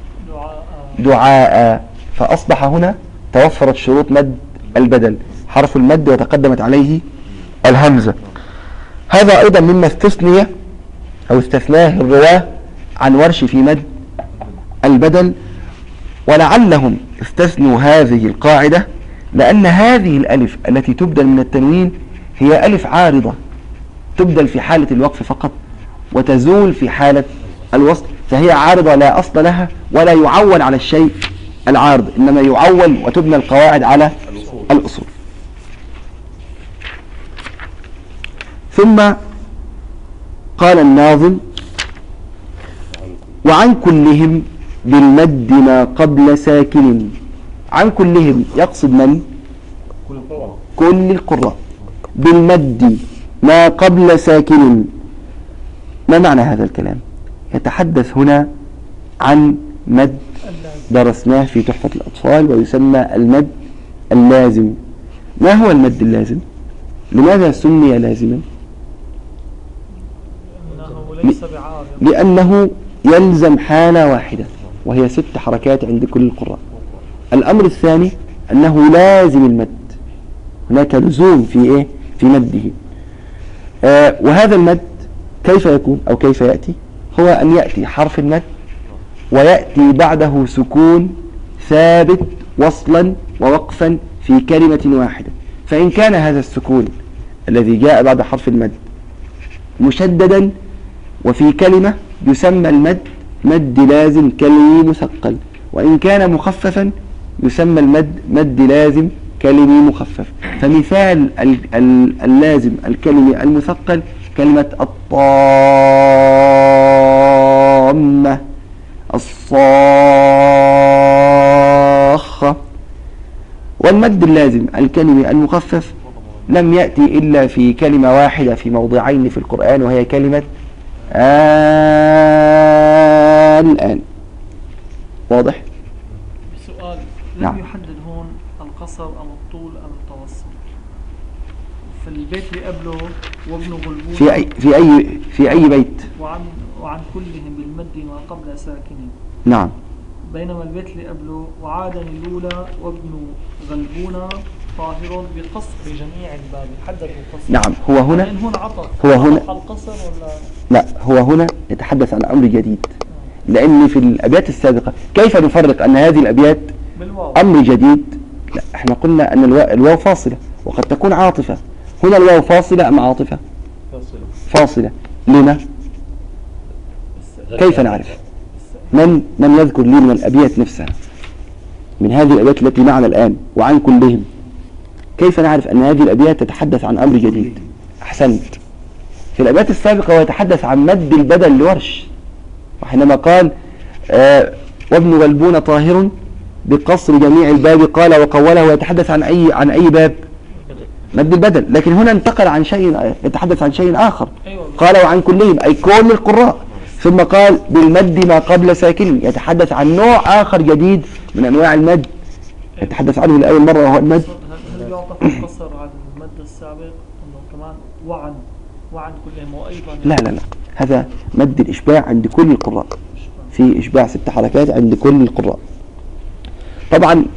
دعاء، فأصبح هنا توفرت شروط مد البدل، حرف المد وتقدمت عليه الهمزة. هذا أيضا مما استثني أو استثناه الرواه عن ورش في مد البدل، ولعلهم استثنوا هذه القاعدة لأن هذه الألف التي تبدل من التنوين هي ألف عارضة، تبدل في حالة الوقف فقط وتزول في حالة الوصل، فهي عارضة لا أصل لها ولا يعول على الشيء العارض، إنما يعول وتبنى القواعد على الأصول. ثم قال الناظم: وعن كلهم بالمد ما قبل ساكن. عن كلهم يقصد من؟ كل القراء. بالمد ما قبل ساكن، ما معنى هذا الكلام؟ يتحدث هنا عن مد درسناه في تحفة الأطفال ويسمى المد اللازم. ما هو المد اللازم؟ لماذا سمي لازما؟ ليس بعارض، لأنه يلزم حالة واحدة وهي ست حركات عند كل القراء. الأمر الثاني أنه لازم المد، هناك لزوم في إيه؟ في مده. آه وهذا المد كيف يكون أو كيف يأتي؟ هو أن يأتي حرف المد ويأتي بعده سكون ثابت وصلا ووقفا في كلمة واحدة، فإن كان هذا السكون الذي جاء بعد حرف المد مشددا وفي كلمة يسمى المد مد لازم كلمي مثقل، وإن كان مخففا يسمى المد مد لازم كلمي مخفف. فمثال اللازم الكلمي المثقل كلمة الطامة، الصاخة. والمد اللازم الكلمي المخفف لم يأتي إلا في كلمة واحدة في موضعين في القرآن، وهي كلمة الآن. واضح؟ سؤال: لم نعم. يحدد هون القصر أم الطول أم التوسط؟ في البيت اللي قبله وابن غلبون في أي في أي في أي بيت؟ وعن وعن كلهم بالمد ما قبل ساكن. نعم. بينما البيت اللي قبله وعادني الأولى وابن غلبون طاهر بقصر جميع الباب، حدد القصر. نعم. هو هنا يعني هون عطف هو هنا عطف على القصر ولا لا، هو هنا يتحدث عن أمر جديد، لأن في الأبيات السابقة كيف نفرق أن هذه الأبيات بالواو؟ أمر جديد؟ لا، احنا قلنا أن الواو, الواو فاصلة وقد تكون عاطفة. هنا الواو فاصلة أم عاطفة؟ فاصلة. لما؟ كيف نعرف؟ من من يذكر لي من الأبيات نفسها، من هذه الأبيات التي معنا الآن وعن كلهم، كيف نعرف أن هذه الأبيات تتحدث عن أمر جديد؟ أحسنت. في الأبيات السابقة ويتحدث عن مد البدل لورش، وحينما قال آه وابن غلبون طاهر بقصر جميع الباب قال وقوله، ويتحدث عن أي عن أي باب؟ مد البدل. لكن هنا انتقل عن شيء، يتحدث عن شيء آخر. قال وعن كلهم أي كل القراء، ثم قال بالمد ما قبل ساكن، يتحدث عن نوع آخر جديد من أنواع المد يتحدث عنه لأول مرة، وهو المد. هل يعطف القصر عن المد السابق أنه كمان وعن وعن كلهم وأيضا؟ لا لا لا، هذا مد الإشباع عند كل القراء، في إشباع ست حركات عند كل القراء. طبعا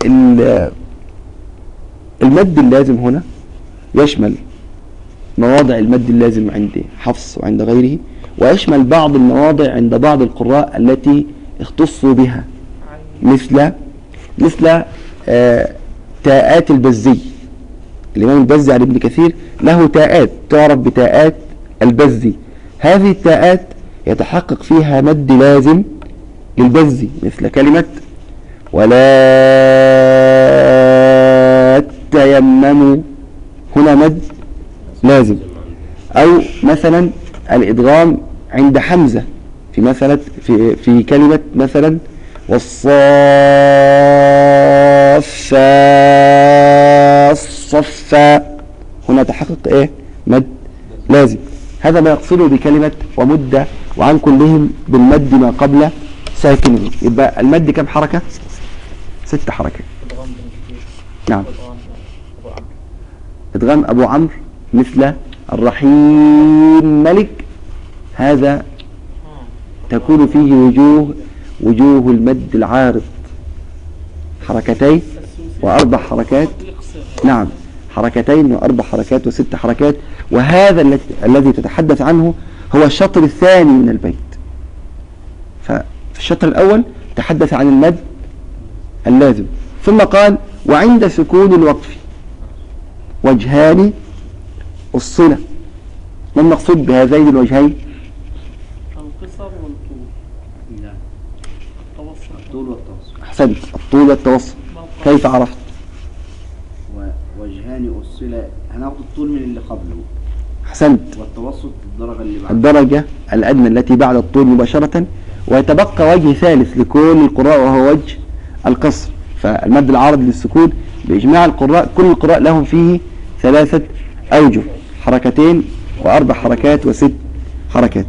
المد اللازم هنا يشمل مواضع المد اللازم عند حفص وعند غيره، ويشمل بعض المواضع عند بعض القراء التي اختصوا بها، مثل مثل آه تاءات البزي. الإمام البزي عن ابن كثير له تاءات تعرف بتاءات البزي. هذه التاءات يتحقق فيها مد لازم للبزي، مثل كلمة ولا تيمموا، هنا مد لازم. أو مثلا الإدغام عند حمزة في مثلا في في كلمة مثلا والصافات صفا، هنا تحقق ايه؟ مد لازم. هذا ما يقصده بكلمة ومد، وعن كلهم بالمد ما قبل ساكنه. يبقى المد كم حركة؟ ست حركات. نعم. ادغام ابو عمرو مثل الرحيم ملك، هذا تكون فيه وجوه وجوه المد العارض، حركتين واربع حركات. نعم، حركتين واربع حركات وست حركات. وهذا الذي تتحدث عنه هو الشطر الثاني من البيت. ففي الشطر الاول تحدث عن المد اللازم، ثم قال وعند سكون الوقف وجهان الصلة. ما المقصود بهذين الوجهين؟ القصر والطول. نعم. التوسط. الطول والتوسط. أحسنت، الطول والتوسط. كيف عرفت؟ ووجهان الصلة هناخد الطول من اللي قبله. أحسنت. والتوسط الدرجة اللي بعد. الدرجة الأدنى التي بعد الطول مباشرة. ويتبقى وجه ثالث لكل القراء وهو وجه القصر. فالمد العارض للسكون بإجماع القراء، كل القراء لهم فيه ثلاثة أوجه، حركتين وأربع حركات وست حركات.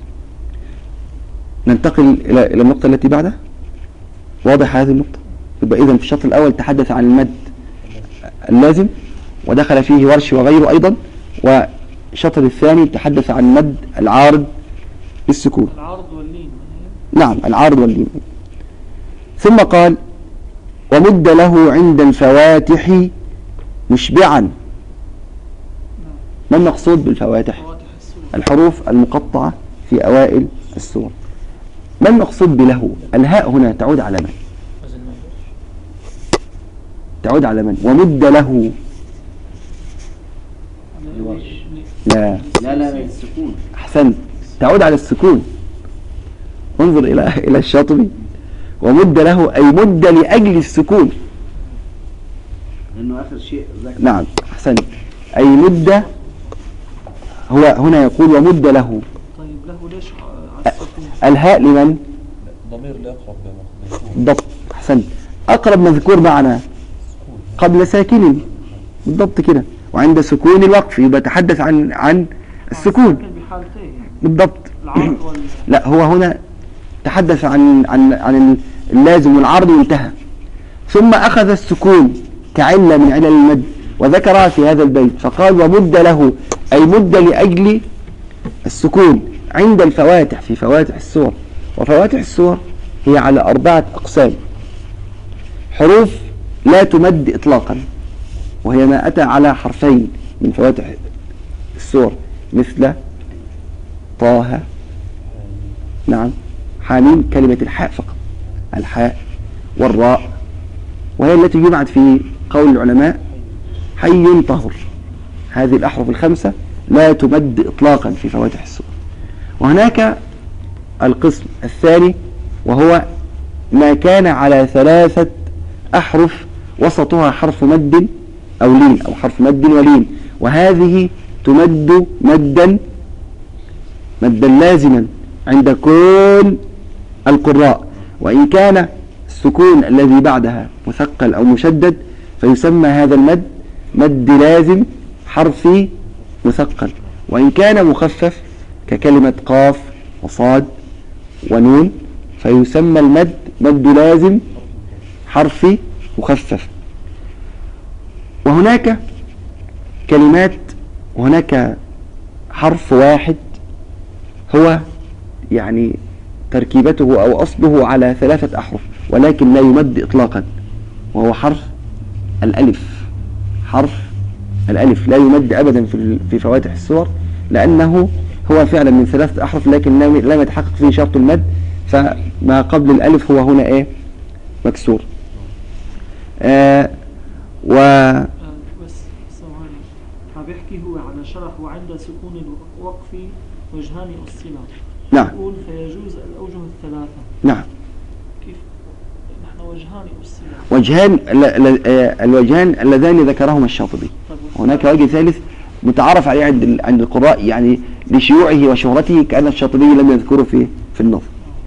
ننتقل إلى إلى النقطة التي بعدها. واضح هذه النقطة؟ يبقى إذن في الشطر الأول تحدث عن المد اللازم ودخل فيه ورش وغيره أيضا، والشطر الثاني تحدث عن المد العارض للسكون. العارض واللين. نعم، العارض واللين. ثم قال ومد له عند الفواتح مشبعا. ما المقصود بالفواتح؟ الحروف المقطعة في أوائل السور. ما المقصود بله؟ الهاء هنا تعود على من؟ تعود على من؟ ومد له. لا لا لا السكون. أحسنت، تعود على السكون. انظر إلى إلى الشاطبي. ومد له أي مد لأجل السكون. لأنه آخر شيء ذكر. نعم، أحسنت، أي مد. هو هنا يقول ومد له. طيب له ليش على السكون؟ الهاء لمن؟ ضمير لأقرب بالضبط، أحسنت، أقرب مذكور معنا قبل ساكن، بالضبط كده. وعند سكون الوقف يبقى تحدث عن عن السكون بحالتين بالضبط. العارض وال... لا، هو هنا تحدث عن عن عن اللازم والعارض وانتهى، ثم أخذ السكون كعلة من علل المد وذكرها في هذا البيت، فقال ومد له أي مد لأجل السكون عند الفواتح، في فواتح السور. وفواتح السور هي على أربعة أقسام. حروف لا تمد إطلاقا، وهي ما أتى على حرفين من فواتح السور مثل طه، نعم، حاميم، كلمة الحاء فقط، الحاء والراء، وهي التي جمعت في قول العلماء حي طهر. هذه الأحرف الخمسة لا تمد إطلاقا في فواتح السور. وهناك القسم الثاني وهو ما كان على ثلاثة أحرف وسطها حرف مد أو لين أو حرف مد ولين، وهذه تمد مدا مدا لازما عند كل القراء، وإن كان السكون الذي بعدها مثقل أو مشدد فيسمى هذا المد مد لازم حرفي مثقل، وإن كان مخفف ككلمة قاف وصاد ونون فيسمى المد مد لازم حرفي مخفف. وهناك كلمات وهناك حرف واحد هو يعني تركيبته أو أصله على ثلاثة أحرف ولكن لا يمد إطلاقا، وهو حرف الألف. حرف الألف لا يمد أبدا في فواتح السور، لأنه هو فعلا من ثلاثة أحرف لكن لم يتحقق فيه شرط المد، فما قبل الألف هو هنا إيه؟ مكسور. آه و آه، بس ثواني. عم بيحكي هو على شرح وعند سكون الوقف وجهان أصلا. نعم يقول فيجوز الأوجه الثلاثة. نعم كيف؟ نحن وجهان أصلا. وجهان ال- ال- آه، الوجهان اللذان ذكرهما الشاطبي. طيب هناك وجه ثالث متعارف عليه عند ال- عند القراء يعني لشيوعه وشهرته، كأن الشاطبي لم يذكره في في النظم.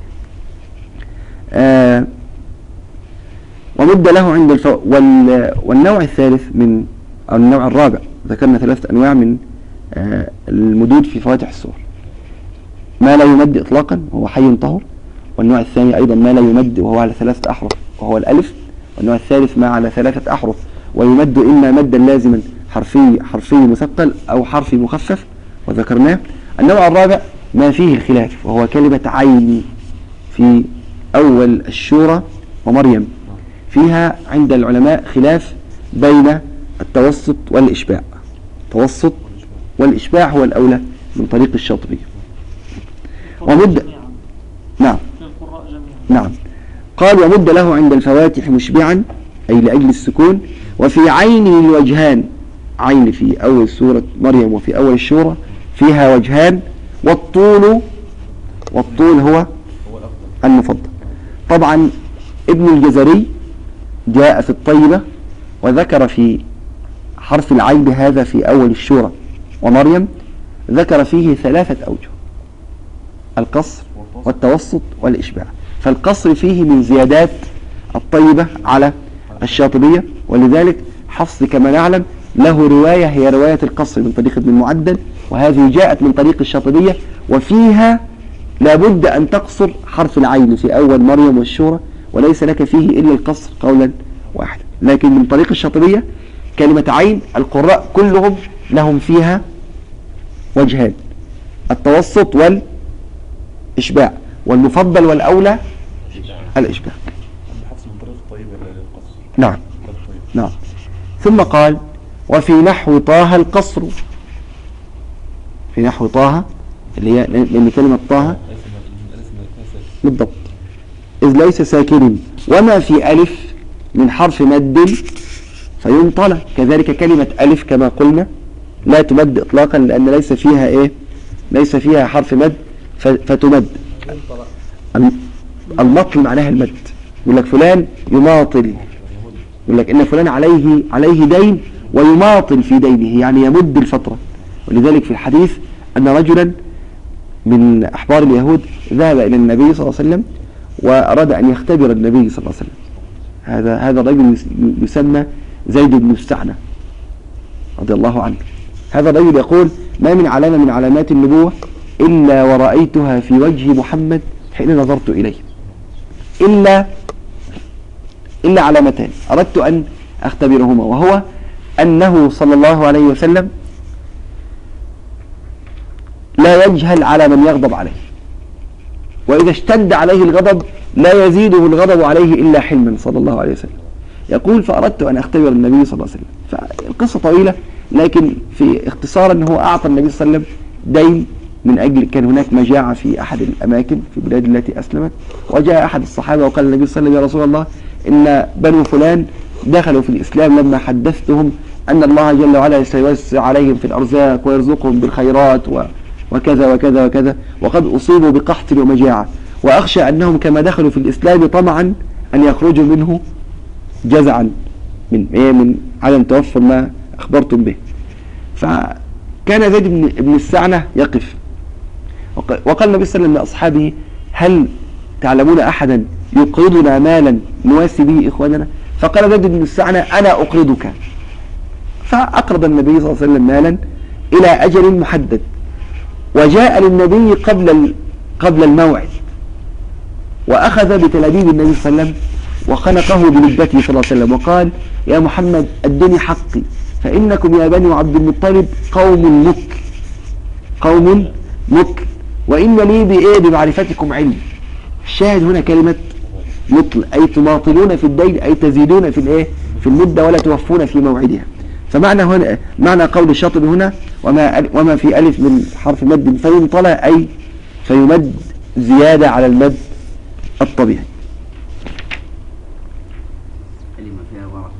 آه ومد له عند الف... وال... والنوع الثالث من أو النوع الرابع، ذكرنا ثلاثة أنواع من آه المدود في فواتح السور. ما لا يمد إطلاقا وهو حي طهر، والنوع الثاني أيضا ما لا يمد وهو على ثلاثة أحرف وهو الألف، والنوع الثالث ما على ثلاثة أحرف ويمد إما مدا لازما حرفي حرفي مثقل أو حرفي مخفف وذكرناه. النوع الرابع ما فيه الخلاف وهو كلمة عين في أول الشورى ومريم، فيها عند العلماء خلاف بين التوسط والإشباع. التوسط والإشباع هو الأولى من طريق الشاطبي. ومد نعم للقراء جميعا. نعم قال ومد له عند الفواتح مشبعا أي لأجل السكون. وفي عين الوجهان، عين في أول سورة مريم وفي أول الشورى فيها وجهان، والطول والطول هو المفضل. طبعا ابن الجزري جاء في الطيبة وذكر في حرف العين هذا في أول الشورى ومريم، ذكر فيه ثلاثة أوجه: القصر والتوسط والإشباع. فالقصر فيه من زيادات الطيبة على الشاطبية، ولذلك حفص كما نعلم له رواية هي رواية القصر من طريق ابن المعدل، وهذه جاءت من طريق الشاطبية، وفيها لابد أن تقصر حرف العين في أول مريم والشورى، وليس لك فيه إلا القصر قولا واحدا. لكن من طريق الشاطبية كلمة عين القراء كلهم لهم فيها وجهان: التوسط والإشباع، والمفضل والأولى الإشباع. حفص من طريق طيب للقصر. نعم نعم. ثم قال وفي نحو طه القصر، في نحو طه اللي هي لأن كلمة طه بالضبط إذ ليس ساكن، وما في ألف من حرف مد فينطلى، كذلك كلمة ألف كما قلنا لا تمد إطلاقا لأن ليس فيها إيه ليس فيها حرف مد فتمد. المطل معناها المد. يقول لك فلان يماطل، يقول لك إن فلان عليه عليه دين ويماطل في دينه، يعني يمد الفترة. ولذلك في الحديث أن رجلا من أحبار اليهود ذهب إلى النبي صلى الله عليه وسلم وأراد أن يختبر النبي صلى الله عليه وسلم. هذا هذا الرجل يسمى زيد بن السعنة رضي الله عنه. هذا الرجل يقول: ما من علامة من علامات النبوة إلا ورأيتها في وجه محمد حين نظرت إليه، إلا إلا علامتان أردت أن أختبرهما، وهو أنه صلى الله عليه وسلم لا يجهل على من يغضب عليه، وإذا اشتد عليه الغضب لا يزيده الغضب عليه إلا حلما صلى الله عليه وسلم. يقول: فأردت أن أختبر النبي صلى الله عليه وسلم. فالقصة طويلة، لكن في اختصار أنه أعطى النبي صلى الله عليه وسلم دين من أجل كان هناك مجاعة في أحد الأماكن في البلاد التي أسلمت، وجاء أحد الصحابة وقال النبي صلى الله عليه وسلم: يا رسول الله إن بنو فلان دخلوا في الإسلام لما حدثتهم أن الله جل وعلا سيوسع عليهم في الأرزاق ويرزقهم بالخيرات و وكذا وكذا وكذا، وقد أصيبوا بقحط ومجاعة، وأخشى أنهم كما دخلوا في الإسلام طمعا أن يخرجوا منه جزعا من إيه من عدم توفر ما أخبرتم به. فكان زيد بن, بن السعنة يقف، وقال النبي صلى الله عليه وسلم لأصحابه: هل تعلمون أحدا يقرضنا مالا نواسي به إخواننا؟ فقال زيد بن السعنة: أنا أقرضك. فأقرض النبي صلى الله عليه وسلم مالا إلى أجل محدد، وجاء للنبي قبل قبل الموعد، وأخذ بتلابيب النبي صلى الله عليه وسلم وخنقه بلبته صلى الله عليه وسلم، وقال: يا محمد أدني حقي، فإنكم يا بني عبد المطلب قوم مك قوم مك وإن لي بإيه بمعرفتكم علم. الشاهد هنا كلمة مطل، أي تماطلون في الدين، أي تزيدون في الإيه في المدة ولا توفون في موعدها. فمعنى هنا معنى قول الشاطبي هنا: وما وما في ألف من حرف مد فينطلى، أي فيمد زيادة على المد الطبيعي. كلمة فيها ورقة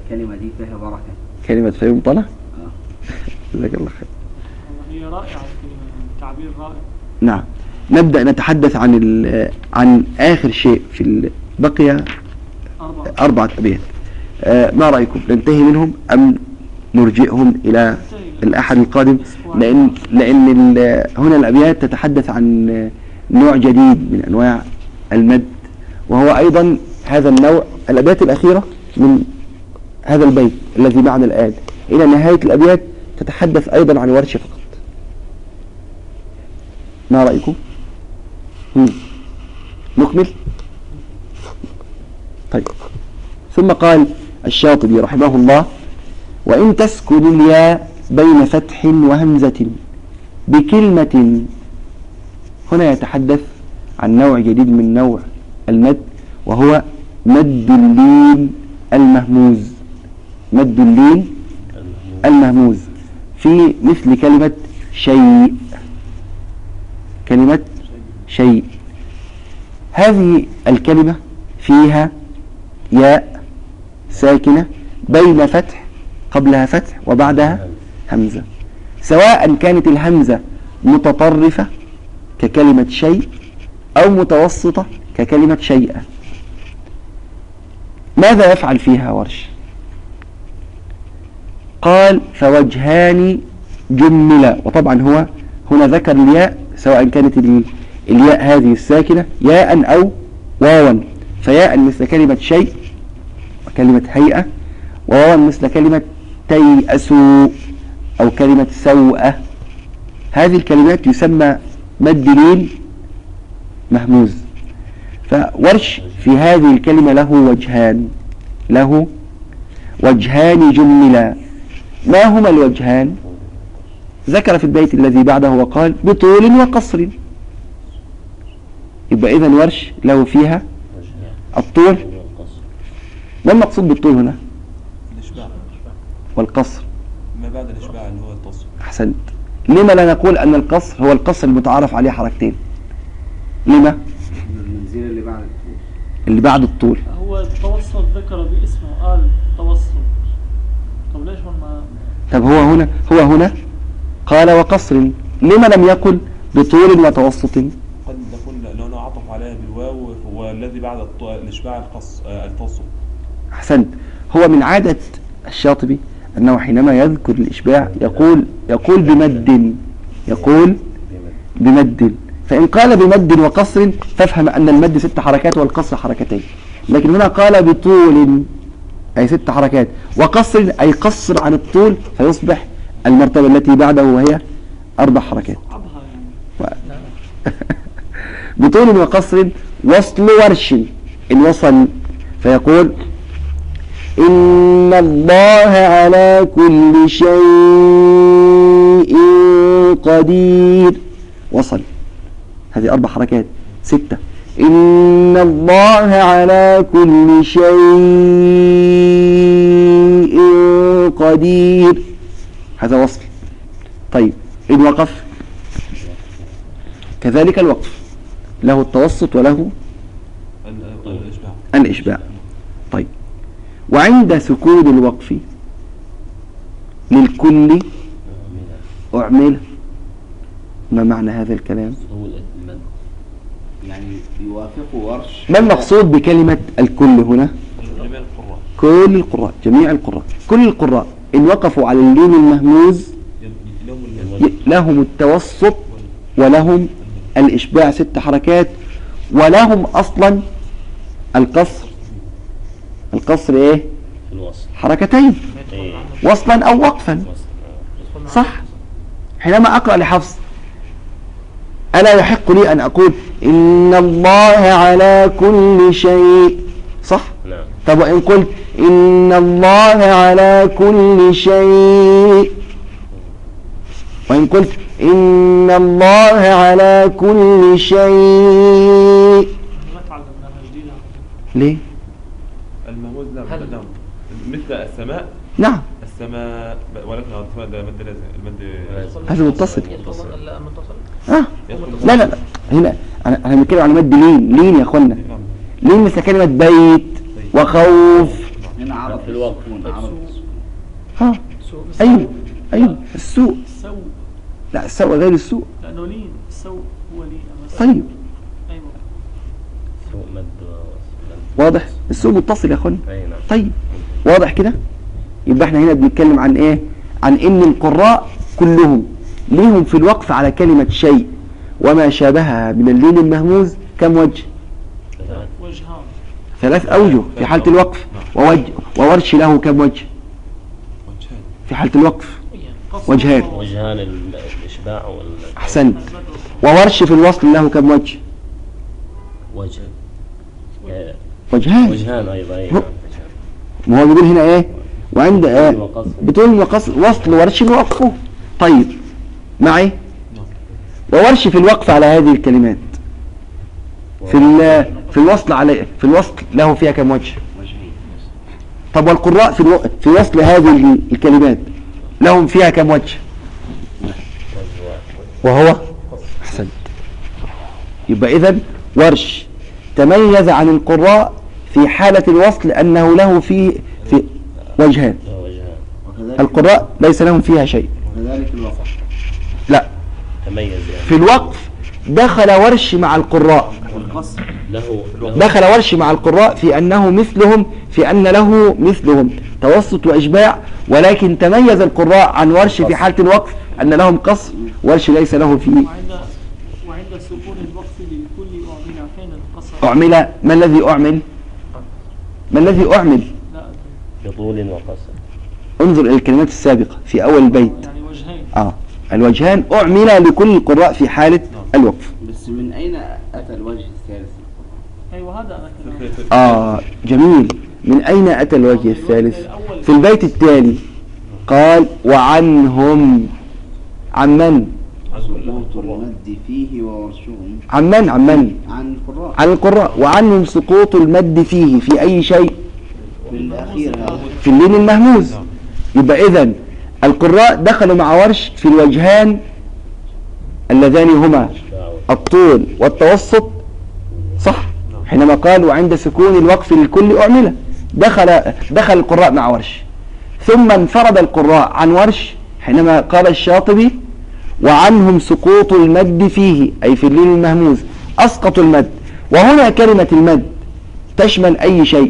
الكلمة دي فيها بركة. كلمة فيهم طلع. جزاك الله خير. هي رائعة الكلمة، تعبير رائع. نعم. نبدأ نتحدث عن ال- عن آخر شيء في ال- بقي أربعة. أربعة أبيات. آه، ما رأيكم ننتهي منهم أم نرجئهم إلى الأحد القادم؟ لأن لأن ال- هنا الأبيات تتحدث عن نوع جديد من أنواع المد، وهو أيضا هذا النوع. الأبيات الأخيرة من هذا البيت الذي معنا الآن إلى نهاية الأبيات تتحدث أيضا عن ورش فقط. ما رأيكم؟ هم. نكمل؟ طيب. ثم قال الشاطبي رحمه الله: وإن تسكن الياء بين فتح وهمزة بكلمة. هنا يتحدث عن نوع جديد من نوع المد، وهو مد اللين المهموز. مد اللين المهموز في مثل كلمة شيء. كلمة شيء هذه الكلمة فيها ياء ساكنة بين فتح، قبلها فتح وبعدها همزة، سواء كانت الهمزة متطرفة ككلمة شيء أو متوسطة ككلمة شيئا. ماذا يفعل فيها ورش؟ قال: فوجهان جملا. وطبعا هو هنا ذكر الياء سواء كانت الياء هذه الساكنة ياء أو واوا، فياء مثل كلمة شيء وكلمة هيئة، وواوا مثل كلمة تيأسوا أو كلمة سوءة. هذه الكلمات يسمى مد لين مهموز. فورش في هذه الكلمة له وجهان، له وجهان جملا. ما هما الوجهان؟ ذكر في البيت الذي بعده وقال: بطول وقصر. يبقى إذن ورش له فيها الطول. ما المقصود بالطول هنا؟ الإشباع والقصر. ما بعد الإشباع اللي هو التصل. أحسنت. لما لا نقول أن القصر هو القصر المتعارف عليه حركتين؟ لما؟ المنزلة اللي بعد الطول. اللي بعد الطول. هو التوسط ذكر باسمه، قال توسط. طب ليش هون ما؟ طب هو هنا هو هنا قال وقصر، لما لم يقل بطول وتوسط؟ قد نقول لو عطف عليها بالواو هو الذي بعد الط- الإشباع القص آه، التصل. أحسنت. هو من عادة الشاطبي أنه حينما يذكر الإشباع يقول يقول بمد، يقول بمد. فإن قال بمد وقصر فافهم أن المد ست حركات والقصر حركتين، لكن هنا قال بطول أي ست حركات، وقصر أي قصر عن الطول فيصبح المرتبة التي بعده وهي أربع حركات. صعبها يعني. بطول وقصر. وصل ورش إن وصل فيقول: إن الله على كل شيء قدير. وصل، هذه أربع حركات. ستة. إن الله على كل شيء قدير، هذا وصل. طيب إن وقف كذلك الوقف له التوسط وله ال- الإشباع. الإشباع. طيب وعند سكون الوقف للكل أعمل. ما معنى هذا الكلام؟ يعني يوافق ورش. ما المقصود بكلمة الكل هنا؟ جميع القراء كل القراء، جميع القراء، كل القراء إن وقفوا على اللين المهموز لهم ال- لهم التوسط ولهم الإشباع ست حركات، ولهم أصلا القصر. القصر إيه؟ الوصل. حركتين، إيه. وصلا أو وقفا. صح. حينما أقرأ لحفص ألا يحق لي أن أقول إن الله على كل شيء؟ صح؟ نعم. طب وإن قلت إن الله على كل شيء، وإن قلت إن الله على كل شيء، ما تعلمناها جديدة. ليه؟ المهموز. نعم هل- نعم مثل السماء. نعم السماء ولكن السماء ده مد لازم. المد هذا متصل. يدخل لا متصل. آه. يدخل- لا لا لا هنا أنا أنا بنتكلم على مد لين. لين يا أخوانا، نعم. لين مثل كلمة بيت وخوف. هنا عرض عرض في الوقف. السكون، عرض السكون. ها سوء أيوه أيوه السوء. السوء لا السوء غير السوء. لأنه لين السوء هو لين أما طيب أيوه سوء مد ووصل. واضح السوء متصل يا أخوان. أي نعم. طيب واضح كده. يبقى احنا هنا بنتكلم عن ايه؟ عن ان القراء كلهم ليهم في الوقف على كلمة شيء وما شابهها من اللين المهموز كم وجه؟ وجهان ثلاث أوجه في حالة الوقف. ووجه وورش له كم وجه وجهان. في حالة الوقف؟ قصر وجهان. ووصل. وجهان ال- الإشباع وال أحسنت. وورش في الوصل له كم وجه؟ وجه. آه، وجهان. وجهان أيضا. أي هو- نعم. ما هو بيقول هنا ايه؟ وعند آه وقصر. بتقول وقصر وصل ورش ووقفه. طيب معي؟ وورش في الوقف على هذه الكلمات في ال- في الوصل على في الوصل له فيها كم وجه؟ وجهين. طب والقراء في الو... في وصل هذه الكلمات لهم فيها كم وجه؟ وهو احسنت. يبقى اذا ورش تميز عن القراء في حالة الوصل انه له في في وجهان. وجهان. وكذلك القراء ليس لهم فيها شيء. وكذلك الوقف. لا تميز يعني. في الوقف دخل ورش مع القراء والقصر له له دخل ورش مع القراء في أنه مثلهم في أن له مثلهم توسط وإشباع، ولكن تميز القراء عن ورش في حالة الوقف أن لهم قصر، ورش ليس له فيه. وعند وعند سكون الوقف للكل أعمل حين القصر. أعمل. ما الذي أعمل؟ ما الذي أعمل؟ لا بطول وقصر. انظر إلى الكلمات السابقة في أول البيت. يعني وجهين. آه الوجهان أعمل لكل القراء في حالة الوقف. بس من أين أتى الوجه الثالث؟ أيوه هذا أنا كمان. آه جميل. من أين أتى الوجه الثالث؟ في البيت التالي قال وعنهم. عن من؟ سقوط المد فيه وورشهم عن من؟ عن من؟ عن القراء عن القراء. وعنهم سقوط المد فيه في أي شيء؟ بالأخير هذا. في اللين المهموز. يبقى إذن القراء دخلوا مع ورش في الوجهان اللذان هما الطول والتوسط، صح؟ حينما قال وعند سكون الوقف للكل أعمله، دخل دخل القراء مع ورش. ثم انفرد القراء عن ورش حينما قال الشاطبي وعنهم سقوط المد فيه أي في اللين المهموز، أسقطوا المد. وهنا كلمة المد تشمل أي شيء،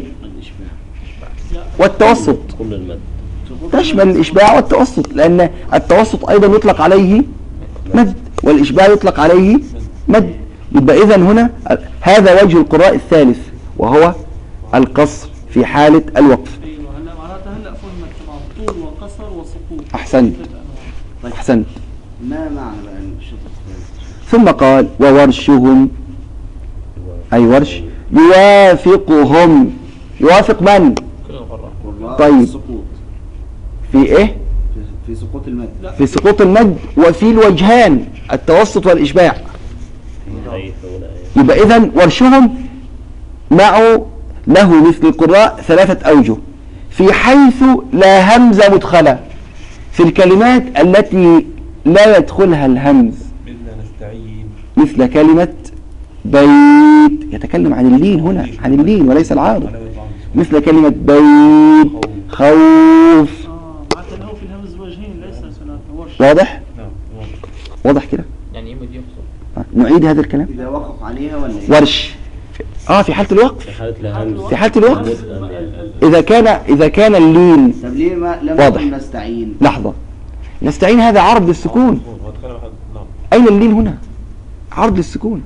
والتوسط كل المد. تشمل الإشباع والتوسط، لأن التوسط أيضا يطلق عليه مد والإشباع يطلق عليه مد. يبقى إذن هنا هذا وجه القراء الثالث وهو القصر في حالة الوقف. أيوه هلا معناتها هلا فهمت تمام. طول وقصر وسقوط. أحسنت. أحسنت. ما معنى بقى الشطر الثالث؟ ثم قال وورشهم أي ورش يوافقهم. يوافق من؟ والراء طيب. السقوط في إيه؟ في- في سقوط المد. في سقوط المد وفي الوجهان التوسط والإشباع. حيث ولا يبقى إذن ورشهم معه له مثل القراء ثلاثة أوجه. في حيث لا همزة مدخلة، في الكلمات التي لا يدخلها الهمز، منا نستعين. مثل كلمة بيت. يتكلم عن اللين هنا، عن اللين وليس العارض. على وضع مثل كلمة بيت، خوف. آه معناتها له في الهمز وجهين ليس ثلاثة. ورش. واضح؟ نعم واضح. واضح كده. يعني يمد يقصر. آه، نعيد هذا الكلام. إذا وقف عليها ولا إيه؟ ورش اه في حالة الوقف. في حالة الهمز. في حالة الوقف مد- يعني إذا كان إذا كان اللين. طب ليه ما لم واضح. نقل نستعين؟ لحظة، نستعين هذا عرض للسكون. هو تكلم أحد. نعم. أين اللين هنا؟ عرض للسكون.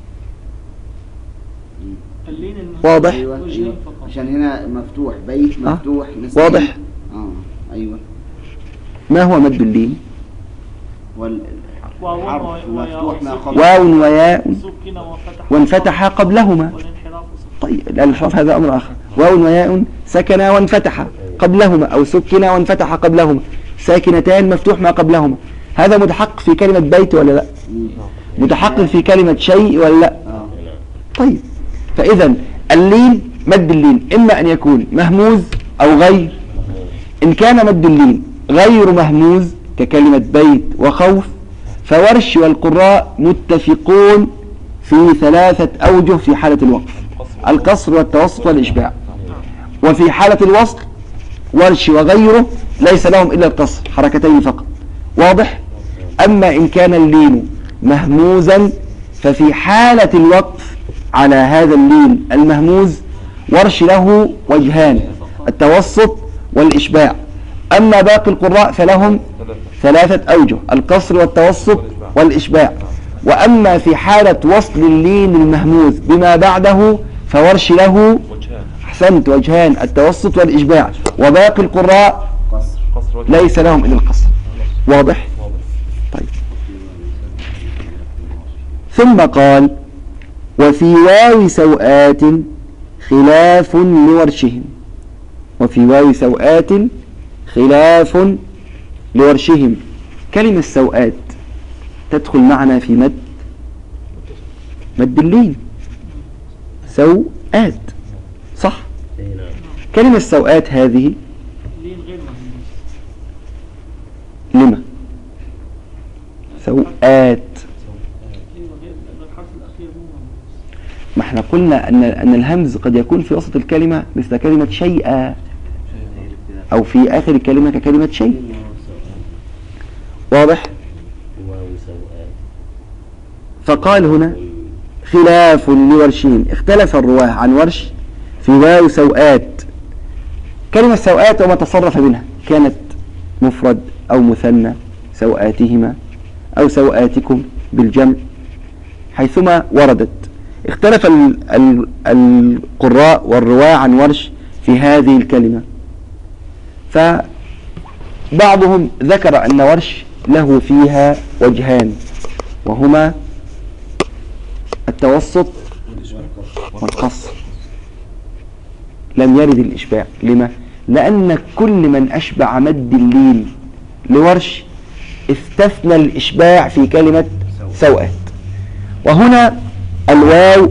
اللين المهموز واضح؟ أيوة وجهين أيوة. فقط. عشان هنا مفتوح بيت آه. مفتوح نستعين. واضح؟ اه أيوة. ما هو مد اللين؟ وال واو الحرف وياء مفتوح ما وسكن. قبل. واو وياء سكن وفتح. وانفتح قبلهما. والانحراف وسكن. طيب الإنحراف هذا أمر آخر. واو وياء سكن وانفتح قبلهما أو سكن وانفتح قبلهما، ساكنتان مفتوح ما قبلهما. هذا متحقق في كلمة بيت ولا لا؟ متحقق في كلمة شيء ولا لا؟ اه طيب فإذا اللين مد اللين إما أن يكون مهموز أو غير. إن كان مد اللين غير مهموز ككلمة بيت وخوف فورش والقراء متفقون في ثلاثة أوجه في حالة الوقف: القصر والتوسط والإشباع. وفي حالة الوصل ورش وغيره ليس لهم إلا القصر، حركتين فقط. واضح؟ أما إن كان اللين مهموزا ففي حالة الوقف على هذا اللين المهموز ورش له وجهان، التوسط والإشباع. أما باقي القراء فلهم ثلاثة أوجه، القصر والتوسط والإشباع. وأما في حالة وصل اللين المهموز بما بعده فورش له أحسنت وجهان، التوسط والإشباع. وباقي القراء ليس لهم إلا القصر. واضح؟ طيب. ثم قال وفي واو سوآت خلاف لورشهم. وفي واو سوآت خلاف لورشهم. كلمة سوآت تدخل معنا في مد مد اللين، سوآت، صح؟ كلمة سوآت هذه لما سوآت؟ ما احنا قلنا أن أن الهمز قد يكون في وسط الكلمة مثل كلمة شيئا، أو في آخر الكلمة ككلمة شيء. واضح؟ فقال هنا خلاف لورشهم، اختلف الرواه عن ورش في واو سوآت. كلمة سوآت وما تصرف منها كانت مفرد أو مثنى، سوآتهما أو سوآتكم بالجمع حيثما وردت. اختلف ال ال القراء والرواة عن ورش في هذه الكلمة، فبعضهم ذكر أن ورش له فيها وجهان وهما التوسط والقصر، لم يرد الإشباع. لما؟ لأن كل من أشبع مد اللين لورش استثنى الإشباع في كلمة سوءات. وهنا الواو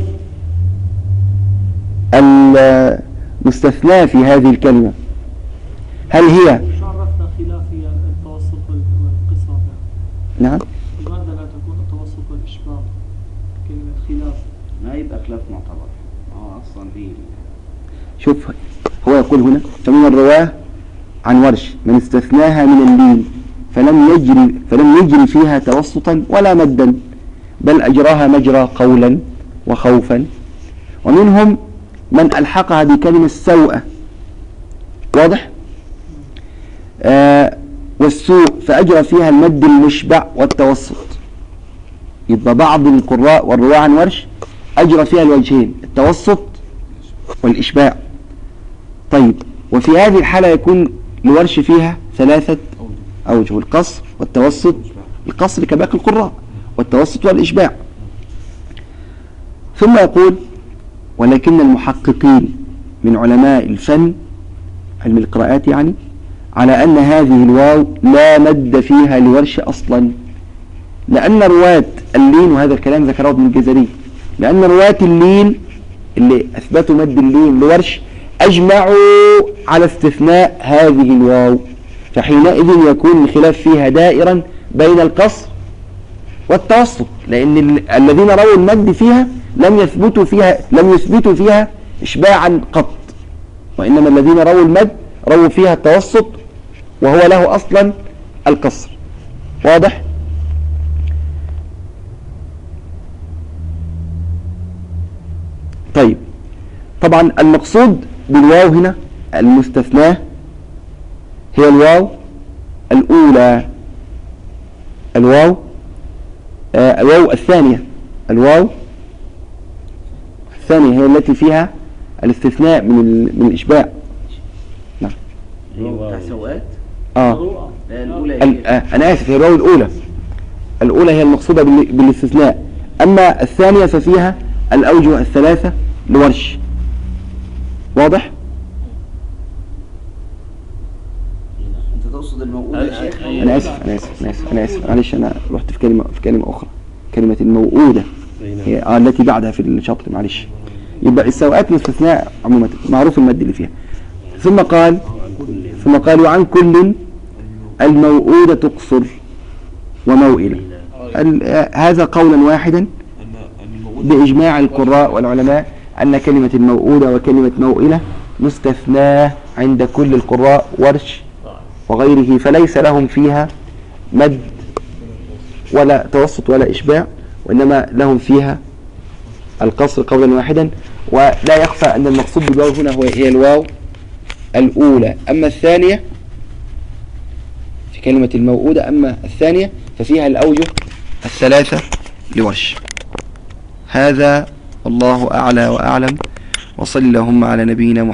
المستثنى في هذه الكلمة هل هي شو عرفنا خلاف هي التوسط والقصر؟ نعم لماذا لا تكون التوسط والإشباع كلمة خلاف؟ ما يبقى خلاف معتبر. اه اصلا دي شوف هو يقول هنا فمن الرواه عن ورش من استثناها من اللين فلم يجري فلم يجري فيها توسطا ولا مدا، بل أجراها مجرى قولا وخوفا. ومنهم من ألحقها بكلمة السوءة. واضح؟ آه والسوء فأجرى فيها المد المشبع والتوسط. يبقى بعض القراء والرواة عن ورش أجرى فيها الوجهين، التوسط والإشباع. طيب، وفي هذه الحالة يكون لورش فيها ثلاثة أوجه، القصر والتوسط، القصر كباقي القراء، والتوسط والإشباع. ثم يقول ولكن المحققين من علماء الفن علم القراءات يعني على أن هذه الواو لا مد فيها لورش أصلا، لأن رواة اللين، وهذا الكلام ذكره ابن الجزري، لأن رواة اللين اللي أثبتوا مد اللين لورش أجمعوا على استثناء هذه الواو، فحينئذ يكون الخلاف فيها دائرا بين القصر والتوسط، لأن الذين رووا المد فيها لم يثبتوا فيها لم يثبتوا فيها إشباعا قط، وإنما الذين رووا المد رووا فيها التوسط وهو له أصلا القصر. واضح؟ طيب، طبعا المقصود بالواو هنا المستثناه هي الواو الأولى، الواو آه الواو الثانية، الواو الثانية هي التي فيها الاستثناء من من الإشباع. نعم. بتاع سوءات. اه الأولى آه أنا آسف، هي الواو الأولى، الأولى هي المقصودة بالاستثناء، أما الثانية ففيها الأوجه الثلاثة لورش. واضح؟ انت تقصد الموؤودة يا شيخ؟ أنا آسف أنا آسف أنا آسف أنا آسف معلش، أنا رحت في كلمة في كلمة أخرى، كلمة الموؤودة هي آه التي بعدها في الشطر، معلش. يبقى السوءات مستثناء عموما، معروف المد اللي فيها. ثم قال ثم قال وعن كل الموؤودة تقصر وموئلة. هذا قولا واحدا بإجماع القراء والعلماء أن كلمة الموؤودة وكلمة موئلة مستثناة عند كل القراء ورش وغيره، فليس لهم فيها مد ولا توسط ولا إشباع، وإنما لهم فيها القصر قولا واحدا. ولا يخفى أن المقصود بالواو هنا هو هي الواو الأولى، أما الثانية في كلمة الموؤودة، أما الثانية ففيها الأوجه الثلاثة لورش. هذا والله أعلى وأعلم، وصل اللهم على نبينا محمد.